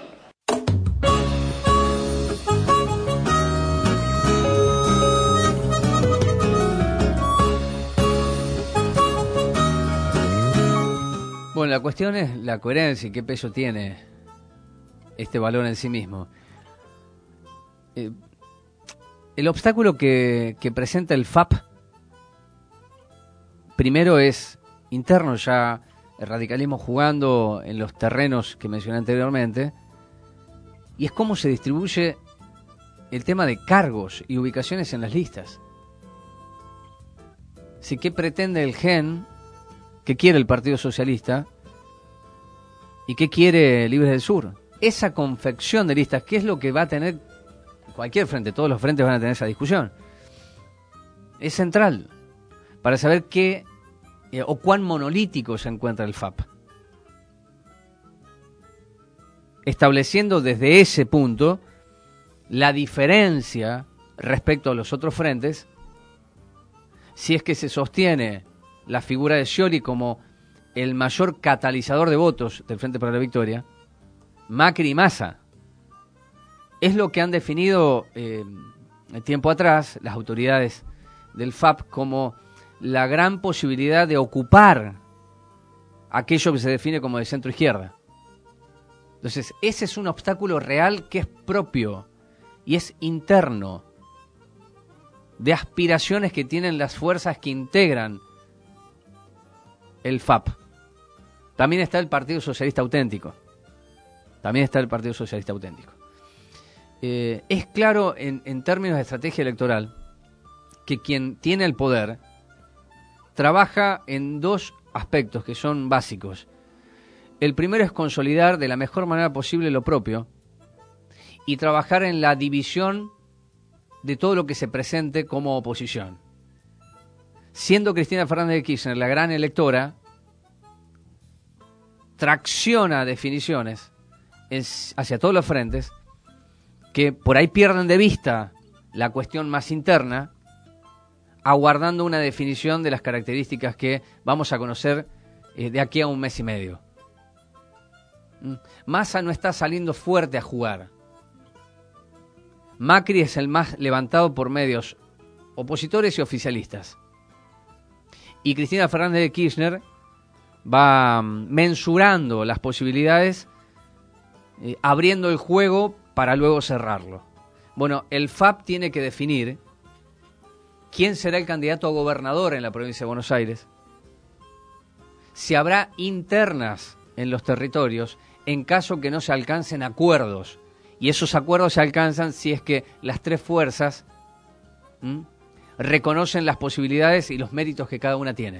Bueno, la cuestión es la coherencia y qué peso tiene este valor en sí mismo. El obstáculo que presenta el FAP primero es interno, ya el radicalismo jugando en los terrenos que mencioné anteriormente, y es cómo se distribuye el tema de cargos y ubicaciones en las listas. Si qué pretende el GEN, qué quiere el Partido Socialista y qué quiere Libres del Sur. Esa confección de listas, ¿qué es lo que va a tener cualquier frente? Todos los frentes van a tener esa discusión. Es central para saber qué o cuán monolítico se encuentra el FAP. Estableciendo desde ese punto la diferencia respecto a los otros frentes, si es que se sostiene la figura de Scioli como el mayor catalizador de votos del Frente para la Victoria, Macri y Massa. Es lo que han definido tiempo atrás las autoridades del FAP como la gran posibilidad de ocupar aquello que se define como de centro izquierda. Entonces, ese es un obstáculo real que es propio y es interno de aspiraciones que tienen las fuerzas que integran el FAP. También está el Partido Socialista Auténtico. Es claro en términos de estrategia electoral que quien tiene el poder trabaja en dos aspectos que son básicos. El primero es consolidar de la mejor manera posible lo propio y trabajar en la división de todo lo que se presente como oposición. Siendo Cristina Fernández de Kirchner la gran electora, tracciona definiciones hacia todos los frentes que por ahí pierden de vista la cuestión más interna, aguardando una definición de las características que vamos a conocer de aquí a un mes y medio. Massa no está saliendo fuerte a jugar. Macri es el más levantado por medios opositores y oficialistas. Y Cristina Fernández de Kirchner va mensurando las posibilidades, abriendo el juego para luego cerrarlo. Bueno, el FAP tiene que definir quién será el candidato a gobernador en la provincia de Buenos Aires, si habrá internas en los territorios en caso que no se alcancen acuerdos. Y esos acuerdos se alcanzan si es que las tres fuerzas reconocen las posibilidades y los méritos que cada una tiene.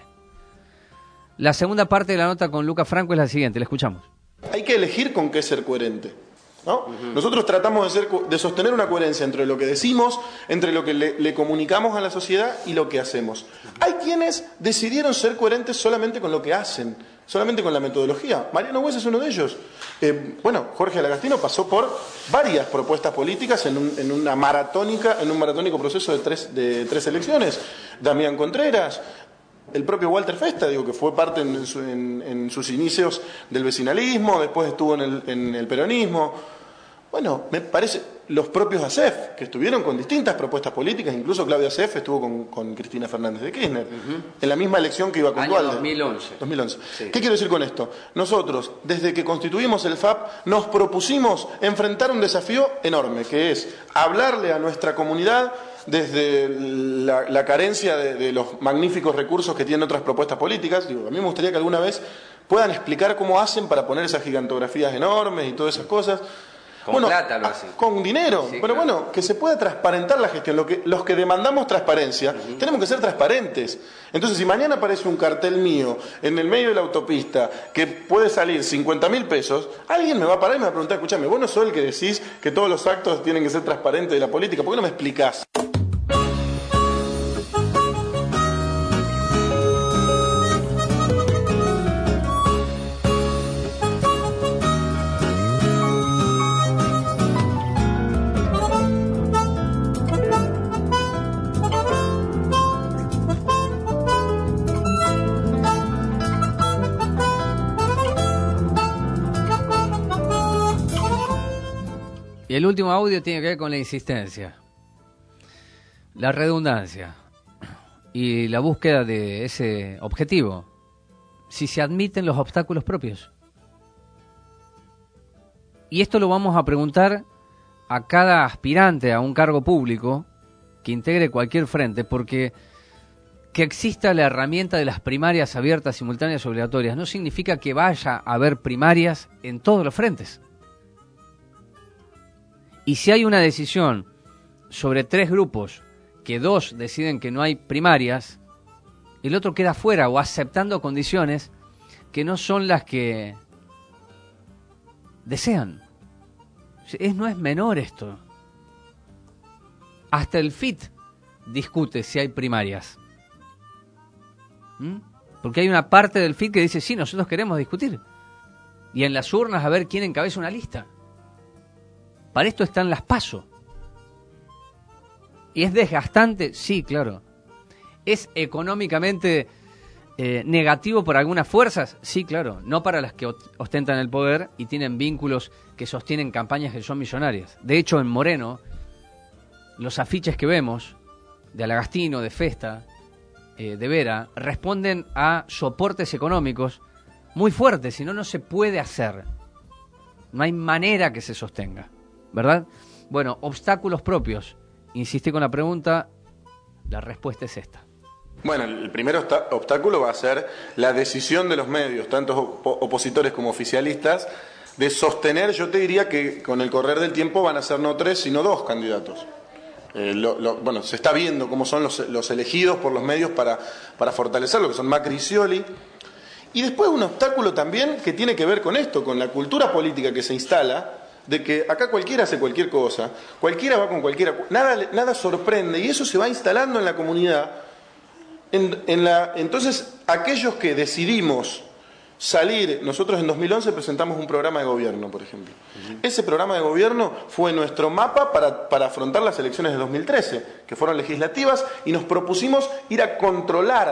La segunda parte de la nota con Lucas Franco es la siguiente, la escuchamos. Hay que elegir con qué ser coherente, ¿no? Nosotros tratamos de sostener una coherencia entre lo que decimos, entre lo que le comunicamos a la sociedad y lo que hacemos. Hay quienes decidieron ser coherentes solamente con lo que hacen, solamente con la metodología. Mariano Güez es uno de ellos. Jorge Alagastino pasó por varias propuestas políticas en un maratónico proceso de tres elecciones. Damián Contreras, el propio Walter Festa, que fue parte en sus inicios del vecinalismo, después estuvo en el peronismo. Bueno, me parece, los propios ASEF, que estuvieron con distintas propuestas políticas, incluso Claudia ASEF estuvo con Cristina Fernández de Kirchner, en la misma elección que iba con Dualde. 2011. Sí. ¿Qué quiero decir con esto? Nosotros, desde que constituimos el FAP, nos propusimos enfrentar un desafío enorme, que es hablarle a nuestra comunidad desde la carencia de los magníficos recursos que tienen otras propuestas políticas. A mí me gustaría que alguna vez puedan explicar cómo hacen para poner esas gigantografías enormes y todas esas cosas. Con plata lo hacen. Con dinero, sí, pero claro. Bueno, que se pueda transparentar la gestión. Los que demandamos transparencia, tenemos que ser transparentes. Entonces, si mañana aparece un cartel mío en el medio de la autopista que puede salir 50.000 pesos, alguien me va a parar y me va a preguntar, escúchame, vos no sos el que decís que todos los actos tienen que ser transparentes de la política, ¿por qué no me explicás? Y el último audio tiene que ver con la insistencia, la redundancia y la búsqueda de ese objetivo. Si se admiten los obstáculos propios. Y esto lo vamos a preguntar a cada aspirante a un cargo público que integre cualquier frente, porque que exista la herramienta de las primarias abiertas, simultáneas, obligatorias, no significa que vaya a haber primarias en todos los frentes. Y si hay una decisión sobre 3 grupos, que 2 deciden que no hay primarias, el otro queda fuera o aceptando condiciones que no son las que desean. No es menor esto. Hasta el FIT discute si hay primarias. Porque hay una parte del FIT que dice, sí, nosotros queremos discutir. Y en las urnas a ver quién encabeza una lista. Para esto están las PASO. ¿Y es desgastante? Sí, claro. ¿Es económicamente negativo por algunas fuerzas? Sí, claro. No para las que ostentan el poder y tienen vínculos que sostienen campañas que son millonarias. De hecho, en Moreno, los afiches que vemos, de Alagastino, de Festa, de Vera, responden a soportes económicos muy fuertes, si no, no se puede hacer. No hay manera que se sostenga. ¿Verdad? Bueno, obstáculos propios. Insistí con la pregunta, la respuesta es esta. Bueno, el primer obstáculo va a ser la decisión de los medios, tanto opositores como oficialistas, de sostener, yo te diría que con el correr del tiempo van a ser no 3, sino 2 candidatos. Se está viendo cómo son los elegidos por los medios para fortalecer lo que son Macri y Scioli. Y después un obstáculo también que tiene que ver con esto, con la cultura política que se instala, de que acá cualquiera hace cualquier cosa, cualquiera va con cualquiera, nada sorprende, y eso se va instalando en la comunidad. Entonces, aquellos que decidimos salir, nosotros en 2011 presentamos un programa de gobierno, por ejemplo. Ese programa de gobierno fue nuestro mapa para afrontar las elecciones de 2013, que fueron legislativas, y nos propusimos ir a controlar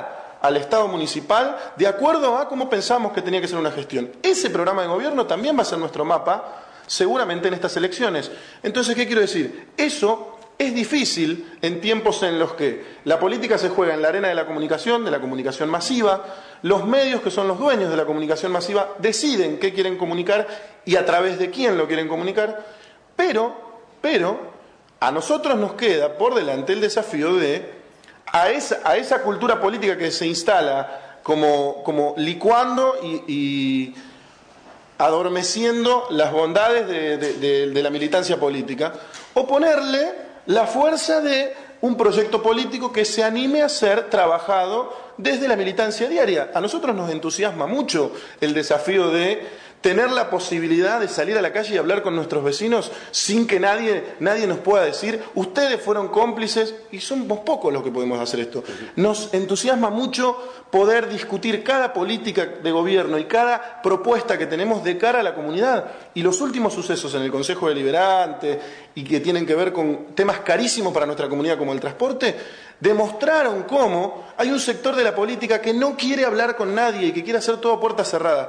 al Estado municipal de acuerdo a cómo pensamos que tenía que ser una gestión. Ese programa de gobierno también va a ser nuestro mapa, seguramente en estas elecciones. Entonces, ¿qué quiero decir? Eso es difícil en tiempos en los que la política se juega en la arena de la comunicación masiva, los medios, que son los dueños de la comunicación masiva, deciden qué quieren comunicar y a través de quién lo quieren comunicar, pero a nosotros nos queda por delante el desafío de, a esa cultura política que se instala como licuando y adormeciendo las bondades de la militancia política, oponerle la fuerza de un proyecto político que se anime a ser trabajado desde la militancia diaria. A nosotros nos entusiasma mucho el desafío de tener la posibilidad de salir a la calle y hablar con nuestros vecinos sin que nadie nos pueda decir, ustedes fueron cómplices, y somos pocos los que podemos hacer esto. Nos entusiasma mucho poder discutir cada política de gobierno y cada propuesta que tenemos de cara a la comunidad. Y los últimos sucesos en el Consejo Deliberante y que tienen que ver con temas carísimos para nuestra comunidad como el transporte, demostraron cómo hay un sector de la política que no quiere hablar con nadie y que quiere hacer todo a puerta cerrada.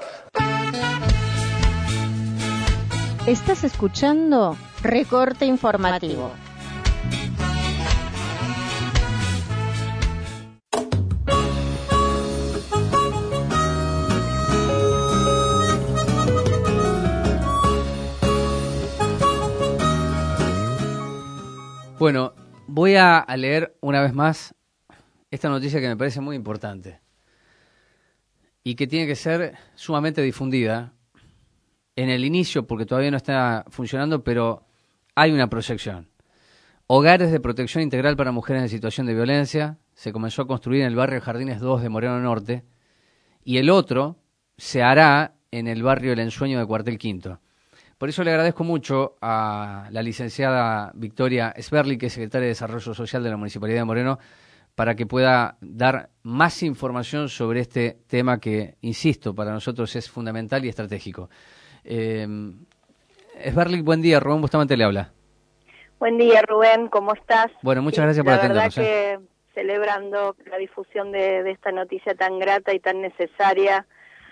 Estás escuchando Recorte Informativo. Bueno, voy a leer una vez más esta noticia que me parece muy importante y que tiene que ser sumamente difundida en el inicio, porque todavía no está funcionando, pero hay una proyección. Hogares de protección integral para mujeres en situación de violencia se comenzó a construir en el barrio Jardines 2 de Moreno Norte, y el otro se hará en el barrio El Ensueño de Cuartel Quinto. Por eso le agradezco mucho a la licenciada Victoria Sberli, que es secretaria de Desarrollo Social de la Municipalidad de Moreno, para que pueda dar más información sobre este tema que, insisto, para nosotros es fundamental y estratégico. Sberli, buen día. Rubén Bustamante le habla. Buen día, Rubén, ¿cómo estás? Bueno, muchas gracias por atendernos. La verdad que celebrando la difusión de esta noticia tan grata y tan necesaria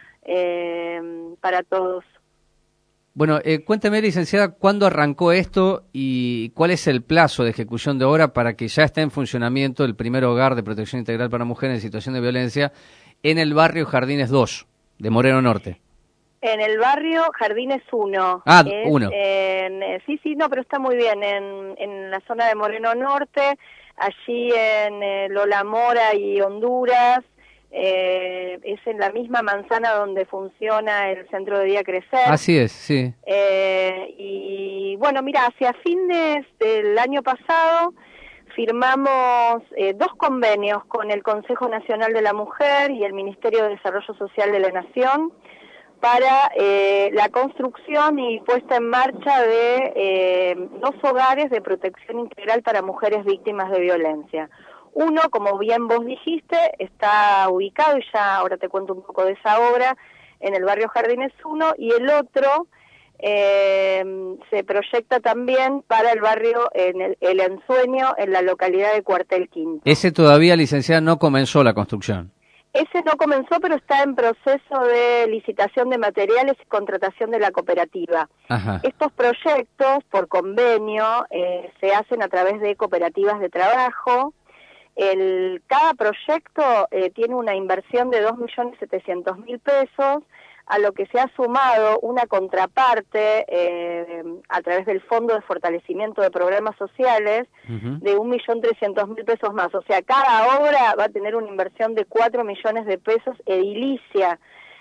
para todos. Bueno, cuénteme, licenciada, ¿cuándo arrancó esto y cuál es el plazo de ejecución de obra para que ya esté en funcionamiento el primer hogar de protección integral para mujeres en situación de violencia en el barrio Jardines 2 de Moreno Norte? En el barrio Jardines 1. Ah, 1. Sí, no, pero está muy bien. En la zona de Moreno Norte, allí en Lola Mora y Honduras, es en la misma manzana donde funciona el Centro de Día Crecer. Así es, sí. Y bueno, mira, hacia fines del año pasado firmamos 2 convenios con el Consejo Nacional de la Mujer y el Ministerio de Desarrollo Social de la Nación para la construcción y puesta en marcha de 2 hogares de protección integral para mujeres víctimas de violencia. Uno, como bien vos dijiste, está ubicado, y ya ahora te cuento un poco de esa obra, en el barrio Jardines 1, y el otro se proyecta también para el barrio El Ensueño, en la localidad de Cuartel Quinto. Ese todavía, licenciada, no comenzó la construcción. Ese no comenzó, pero está en proceso de licitación de materiales y contratación de la cooperativa. Ajá. Estos proyectos, por convenio, se hacen a través de cooperativas de trabajo. Cada proyecto tiene una inversión de 2.700.000 pesos, a lo que se ha sumado una contraparte a través del Fondo de Fortalecimiento de Programas Sociales de 1.300.000 pesos más. O sea, cada obra va a tener una inversión de 4 millones de pesos edilicia.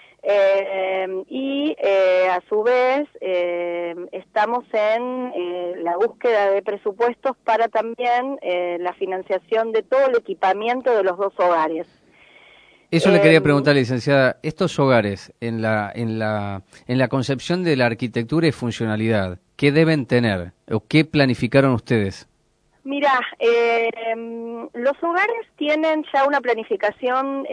A su vez estamos en la búsqueda de presupuestos para también la financiación de todo el equipamiento de los 2 hogares. Eso le quería preguntar, licenciada, estos hogares en la concepción de la arquitectura y funcionalidad, ¿qué deben tener o qué planificaron ustedes? Mira, los hogares tienen ya una planificación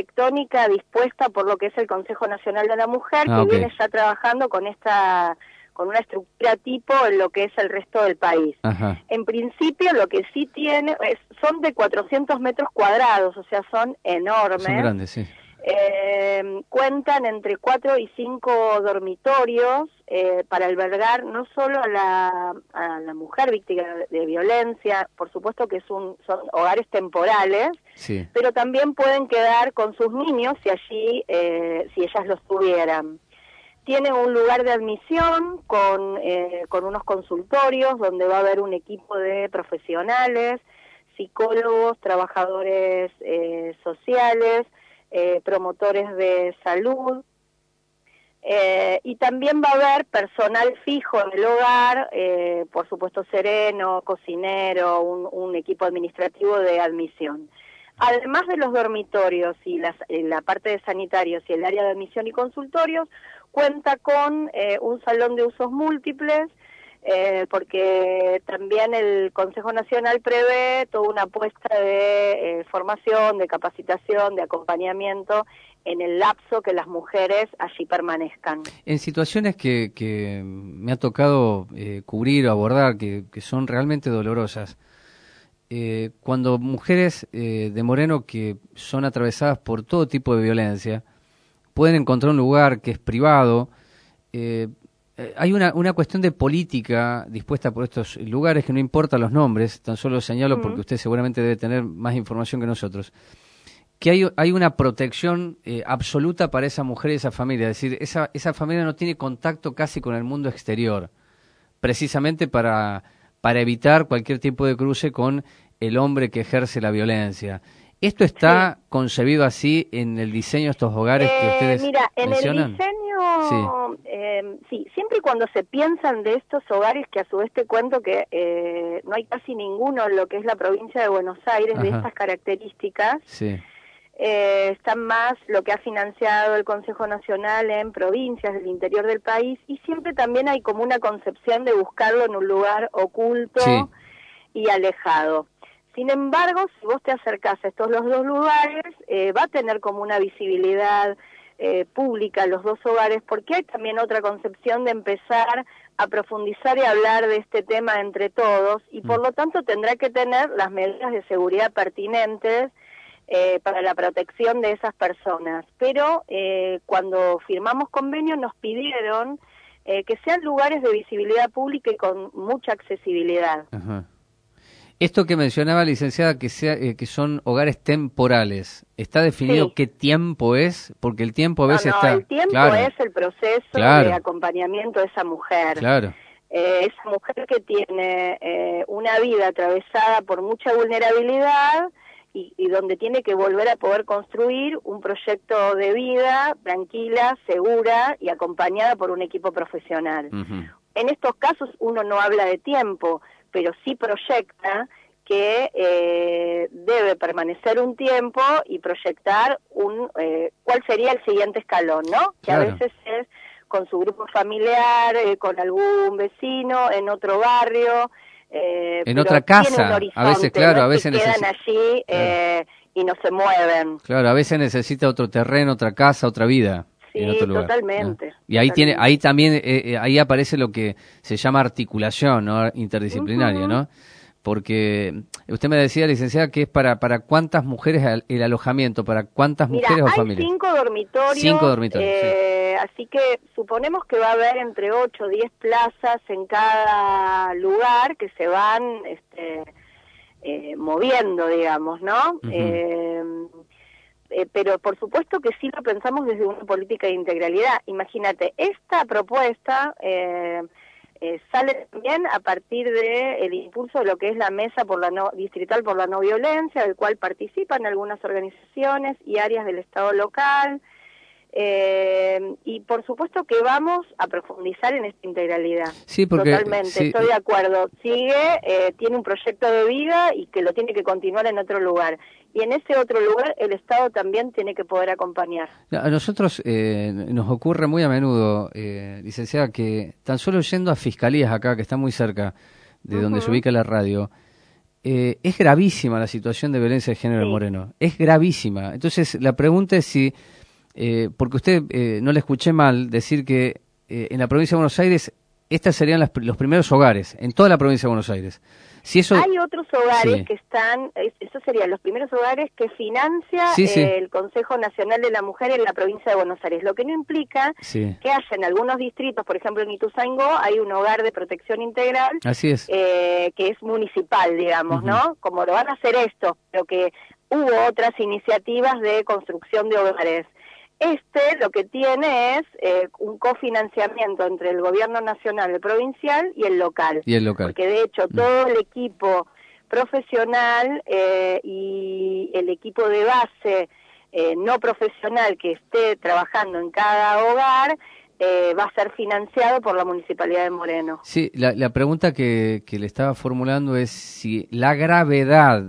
arquitectónica dispuesta por lo que es el Consejo Nacional de la Mujer, que viene ya trabajando con esta con una estructura tipo en lo que es el resto del país. Ajá. En principio lo que sí tiene son de 400 metros cuadrados, o sea, son enormes. Son grandes, sí. Cuentan entre 4 y 5 dormitorios para albergar no solo a la mujer víctima de violencia, por supuesto que son hogares temporales, sí, pero también pueden quedar con sus niños si ellas los tuvieran. Tiene un lugar de admisión con unos consultorios donde va a haber un equipo de profesionales, psicólogos, trabajadores sociales, promotores de salud, y también va a haber personal fijo en el hogar, por supuesto sereno, cocinero, un equipo administrativo de admisión. Además de los dormitorios y la parte de sanitarios y el área de admisión y consultorios, cuenta con un salón de usos múltiples, porque también el Consejo Nacional prevé toda una apuesta de formación, de capacitación, de acompañamiento en el lapso que las mujeres allí permanezcan. En situaciones que me ha tocado cubrir o abordar, que son realmente dolorosas, cuando mujeres de Moreno que son atravesadas por todo tipo de violencia, pueden encontrar un lugar que es privado, hay una cuestión de política dispuesta por estos lugares que no importa los nombres, tan solo señalo porque usted seguramente debe tener más información que nosotros, que hay una protección absoluta para esa mujer y esa familia, es decir, esa familia no tiene contacto casi con el mundo exterior, precisamente para evitar cualquier tipo de cruce con el hombre que ejerce la violencia. ¿Esto está concebido así en el diseño de estos hogares que ustedes mencionan? En el diseño, sí, siempre y cuando se piensan de estos hogares, que a su vez te cuento que no hay casi ninguno en lo que es la provincia de Buenos Aires de estas características. Sí. Están más lo que ha financiado el Consejo Nacional en provincias del interior del país, y siempre también hay como una concepción de buscarlo en un lugar oculto y alejado. Sin embargo, si vos te acercás a estos los dos lugares, va a tener como una visibilidad pública los dos hogares, porque hay también otra concepción de empezar a profundizar y hablar de este tema entre todos, y por lo tanto tendrá que tener las medidas de seguridad pertinentes para la protección de esas personas. Pero cuando firmamos convenios nos pidieron que sean lugares de visibilidad pública y con mucha accesibilidad. Ajá. Esto que mencionaba, licenciada, que son hogares temporales, ¿está definido qué tiempo es? Porque el tiempo a veces está... el tiempo es el proceso de acompañamiento de esa mujer. Claro. Esa mujer que tiene una vida atravesada por mucha vulnerabilidad y donde tiene que volver a poder construir un proyecto de vida tranquila, segura y acompañada por un equipo profesional. En estos casos uno no habla de tiempo, pero sí proyecta que debe permanecer un tiempo y proyectar cuál sería el siguiente escalón, ¿no? Que a veces es con su grupo familiar, con algún vecino, en otro barrio, en otra casa, a veces, claro, a veces quedan allí y no se mueven. Claro, a veces necesita otro terreno, otra casa, otra vida. Sí, en otro lugar, totalmente. ¿no? Y ahí también ahí aparece lo que se llama articulación, ¿no? Interdisciplinaria, ¿no? Porque usted me decía, licenciada, que es para cuántas mujeres el alojamiento, para cuántas mujeres o familias. Hay 5 dormitorios. 5 dormitorios, así que suponemos que va a haber entre 8 o 10 plazas en cada lugar que se van moviendo, digamos, ¿no? Pero por supuesto que sí lo pensamos desde una política de integralidad. Imagínate, esta propuesta sale también a partir del impulso de lo que es la Mesa Distrital por la No Violencia, del cual participan algunas organizaciones y áreas del Estado local, y por supuesto que vamos a profundizar en esta integralidad. Sí, porque, totalmente, estoy de acuerdo. Tiene un proyecto de vida y que lo tiene que continuar en otro lugar. Y en ese otro lugar el Estado también tiene que poder acompañar. A nosotros nos ocurre muy a menudo, licenciada, que tan solo yendo a fiscalías acá, que está muy cerca de donde se ubica la radio, es gravísima la situación de violencia de género en Moreno. Es gravísima. Entonces, la pregunta es si... porque usted, no le escuché mal decir que en la provincia de Buenos Aires estos serían los primeros hogares en toda la provincia de Buenos Aires. Si eso... Hay otros hogares que están, esos serían los primeros hogares que financia el Consejo Nacional de la Mujer en la provincia de Buenos Aires, lo que no implica que haya en algunos distritos, por ejemplo en Ituzaingó, hay un hogar de protección integral. Así es. Que es municipal, digamos, ¿no? Como lo van a hacer esto, pero que hubo otras iniciativas de construcción de hogares. Lo que tiene es un cofinanciamiento entre el gobierno nacional, el provincial y el local. Porque de hecho todo el equipo profesional y el equipo de base no profesional que esté trabajando en cada hogar va a ser financiado por la Municipalidad de Moreno. Sí, la pregunta que le estaba formulando es si la gravedad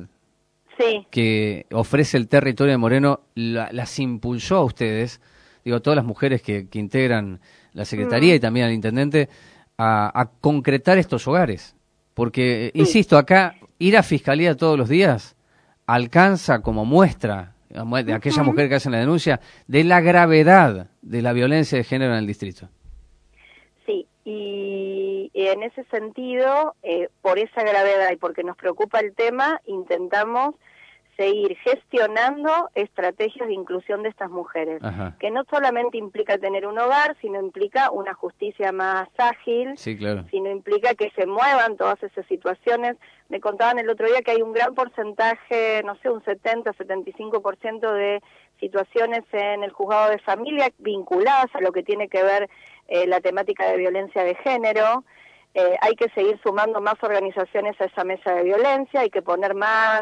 que ofrece el territorio de Moreno las impulsó a ustedes, digo, todas las mujeres que integran la Secretaría y también al Intendente, a concretar estos hogares. Porque, insisto, acá ir a Fiscalía todos los días alcanza como muestra de aquella mujer que hace la denuncia de la gravedad de la violencia de género en el distrito. Sí, y en ese sentido, por esa gravedad y porque nos preocupa el tema, intentamos seguir gestionando estrategias de inclusión de estas mujeres, que no solamente implica tener un hogar, sino implica una justicia más ágil, sino implica que se muevan todas esas situaciones. Me contaban el otro día que hay un gran porcentaje, no sé, un 70-75% de situaciones en el juzgado de familia vinculadas a lo que tiene que ver la temática de violencia de género. Hay que seguir sumando más organizaciones a esa mesa de violencia, hay que poner más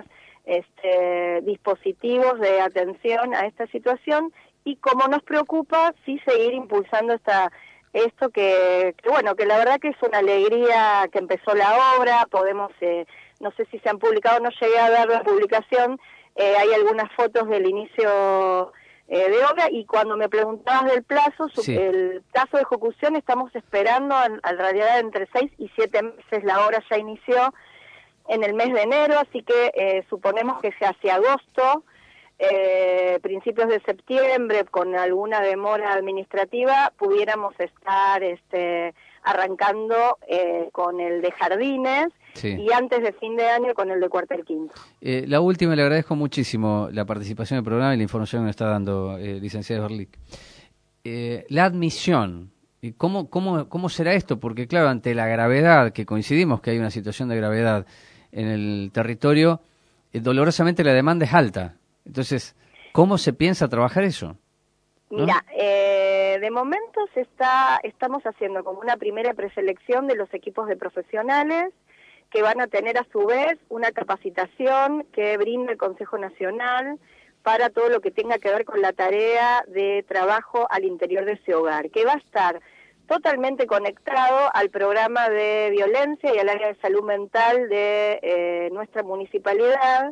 dispositivos de atención a esta situación y como nos preocupa, sí seguir impulsando esto que bueno, que la verdad que es una alegría que empezó la obra. Podemos, no sé si se han publicado, no llegué a ver la publicación, hay algunas fotos del inicio de obra y cuando me preguntabas del plazo, el plazo de ejecución estamos esperando en realidad entre 6 y 7 meses. La obra ya inició en el mes de enero, así que suponemos que sea hacia agosto, principios de septiembre, con alguna demora administrativa, pudiéramos estar arrancando con el de jardines y antes de fin de año con el de cuartel quinto. La última, le agradezco muchísimo la participación en el programa y la información que nos está dando, licenciada Berlic. La admisión, ¿cómo será esto? Porque claro, ante la gravedad, que coincidimos que hay una situación de gravedad en el territorio, dolorosamente la demanda es alta. Entonces, ¿cómo se piensa trabajar eso? ¿No? Mira, de momento estamos haciendo como una primera preselección de los equipos de profesionales que van a tener a su vez una capacitación que brinda el Consejo Nacional para todo lo que tenga que ver con la tarea de trabajo al interior de ese hogar, que va a estar totalmente conectado al programa de violencia y al área de salud mental de nuestra municipalidad,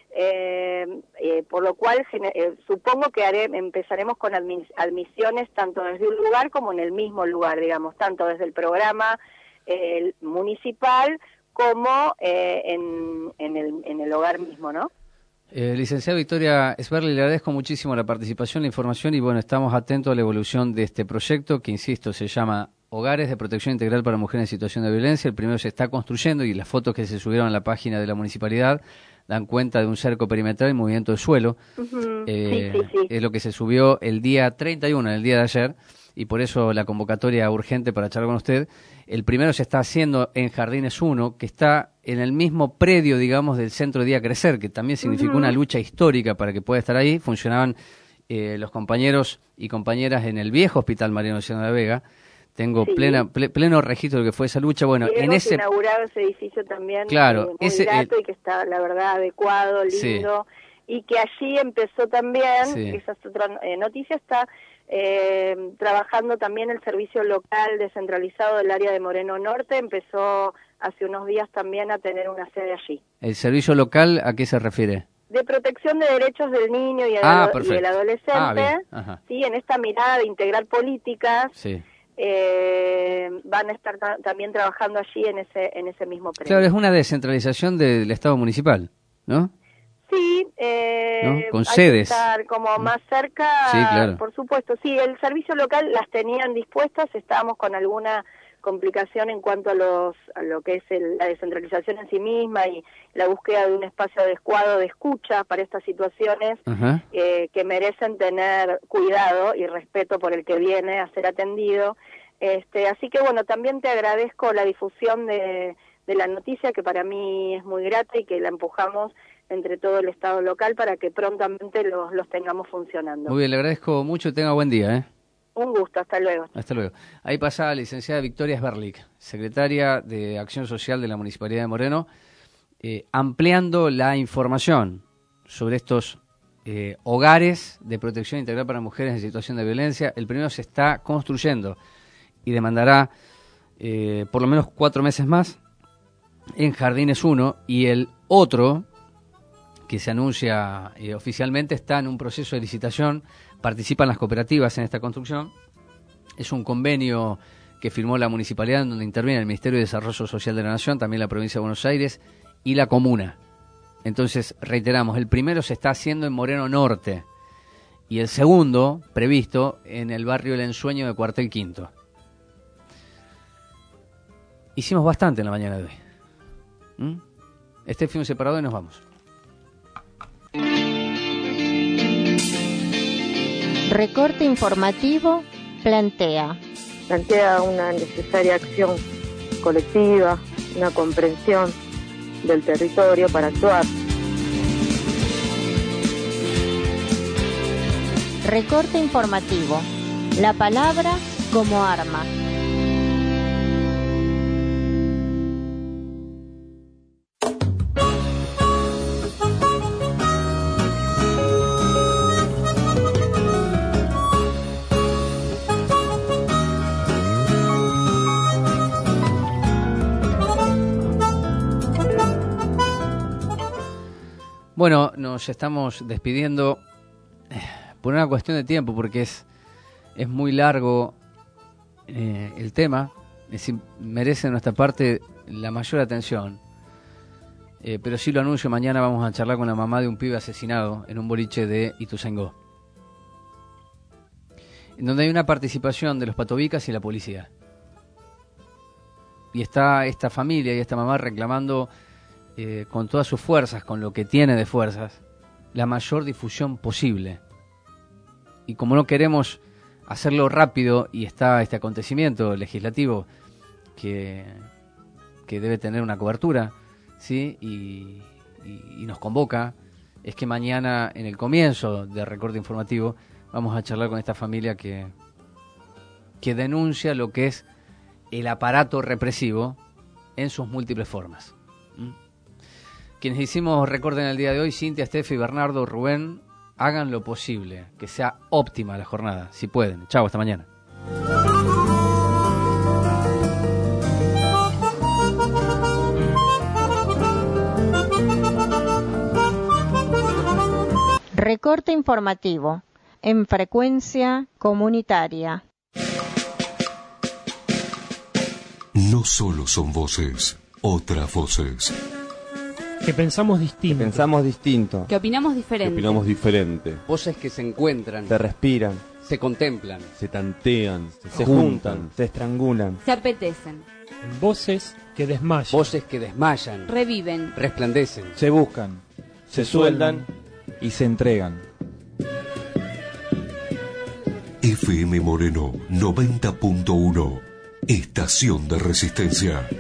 por lo cual supongo que empezaremos con admisiones tanto desde un lugar como en el mismo lugar, digamos, tanto desde el programa municipal como en el hogar mismo, ¿no? Licenciada Victoria Sberli, le agradezco muchísimo la participación, la información y bueno, estamos atentos a la evolución de este proyecto que, insisto, se llama Hogares de Protección Integral para Mujeres en Situación de Violencia. El primero se está construyendo y las fotos que se subieron a la página de la municipalidad dan cuenta de un cerco perimetral y movimiento de suelo. Es lo que se subió el día 31, el día de ayer, y por eso la convocatoria urgente para charlar con usted. El primero se está haciendo en Jardines 1, que está en el mismo predio, digamos, del Centro Día Crecer, que también significó una lucha histórica para que pueda estar ahí. Funcionaban los compañeros y compañeras en el viejo Hospital Mariano Luciano de la Vega. Tengo pleno registro de lo que fue esa lucha. Bueno, en ese inaugurado ese edificio también, claro, muy grato y que está, la verdad, adecuado, lindo, y que allí empezó también, esa es otra noticia, está trabajando también el servicio local descentralizado del área de Moreno Norte, empezó hace unos días también a tener una sede allí. ¿El servicio local a qué se refiere? De protección de derechos del niño y, del adolescente, sí, en esta mirada de integrar políticas, van a estar también trabajando allí en ese mismo predio. Claro, es una descentralización del Estado municipal, ¿no? Sí, ¿no? Con hay sedes. Que estar como más cerca, por supuesto. Sí, el servicio local las tenían dispuestas, estábamos con alguna complicación en cuanto a lo que es la descentralización en sí misma y la búsqueda de un espacio adecuado de escucha para estas situaciones que merecen tener cuidado y respeto por el que viene a ser atendido. Así que bueno, también te agradezco la difusión de la noticia, que para mí es muy grata y que la empujamos entre todo el Estado local para que prontamente los tengamos funcionando. Muy bien, le agradezco mucho, tenga buen día. Un gusto, hasta luego. Hasta luego. Ahí pasa la licenciada Victoria Sberlik, secretaria de Acción Social de la Municipalidad de Moreno, ampliando la información sobre estos hogares de protección integral para mujeres en situación de violencia. El primero se está construyendo y demandará por lo menos 4 meses más en Jardines 1, y el otro, que se anuncia oficialmente, está en un proceso de licitación. Participan las cooperativas en esta construcción. Es un convenio que firmó la municipalidad, donde interviene el Ministerio de Desarrollo Social de la Nación, también la Provincia de Buenos Aires y la comuna. Entonces, reiteramos, el primero se está haciendo en Moreno Norte y el segundo, previsto, en el barrio El Ensueño de Cuartel Quinto. Hicimos bastante en la mañana de hoy. Este fue un separado y nos vamos. Recorte informativo plantea una necesaria acción colectiva, una comprensión del territorio para actuar. Recorte informativo. La palabra como arma. Bueno, nos estamos despidiendo por una cuestión de tiempo, porque es muy largo el tema, es decir, merece de nuestra parte la mayor atención. Pero sí lo anuncio, mañana vamos a charlar con la mamá de un pibe asesinado en un boliche de Ituzaingó, en donde hay una participación de los patobicas y la policía. Y está esta familia y esta mamá reclamando con todas sus fuerzas, con lo que tiene de fuerzas, la mayor difusión posible. Y como no queremos hacerlo rápido, y está este acontecimiento legislativo que debe tener una cobertura, ¿sí? y nos convoca, es que mañana, en el comienzo del recorte informativo, vamos a charlar con esta familia que denuncia lo que es el aparato represivo en sus múltiples formas. Quienes hicimos recorte en el día de hoy, Cintia, Estefi, Bernardo, Rubén, hagan lo posible, que sea óptima la jornada, si pueden. Chau, hasta mañana. Recorte informativo en frecuencia comunitaria. No solo son voces, otras voces. Que pensamos distinto. Que opinamos diferente. Voces que se encuentran. Se respiran. Se contemplan. Se tantean. Se juntan. Se estrangulan. Se apetecen. Voces que desmayan. Voces que desmayan. Reviven. Resplandecen. Se buscan. Se sueldan. Y se entregan. FM Moreno 90.1. Estación de Resistencia.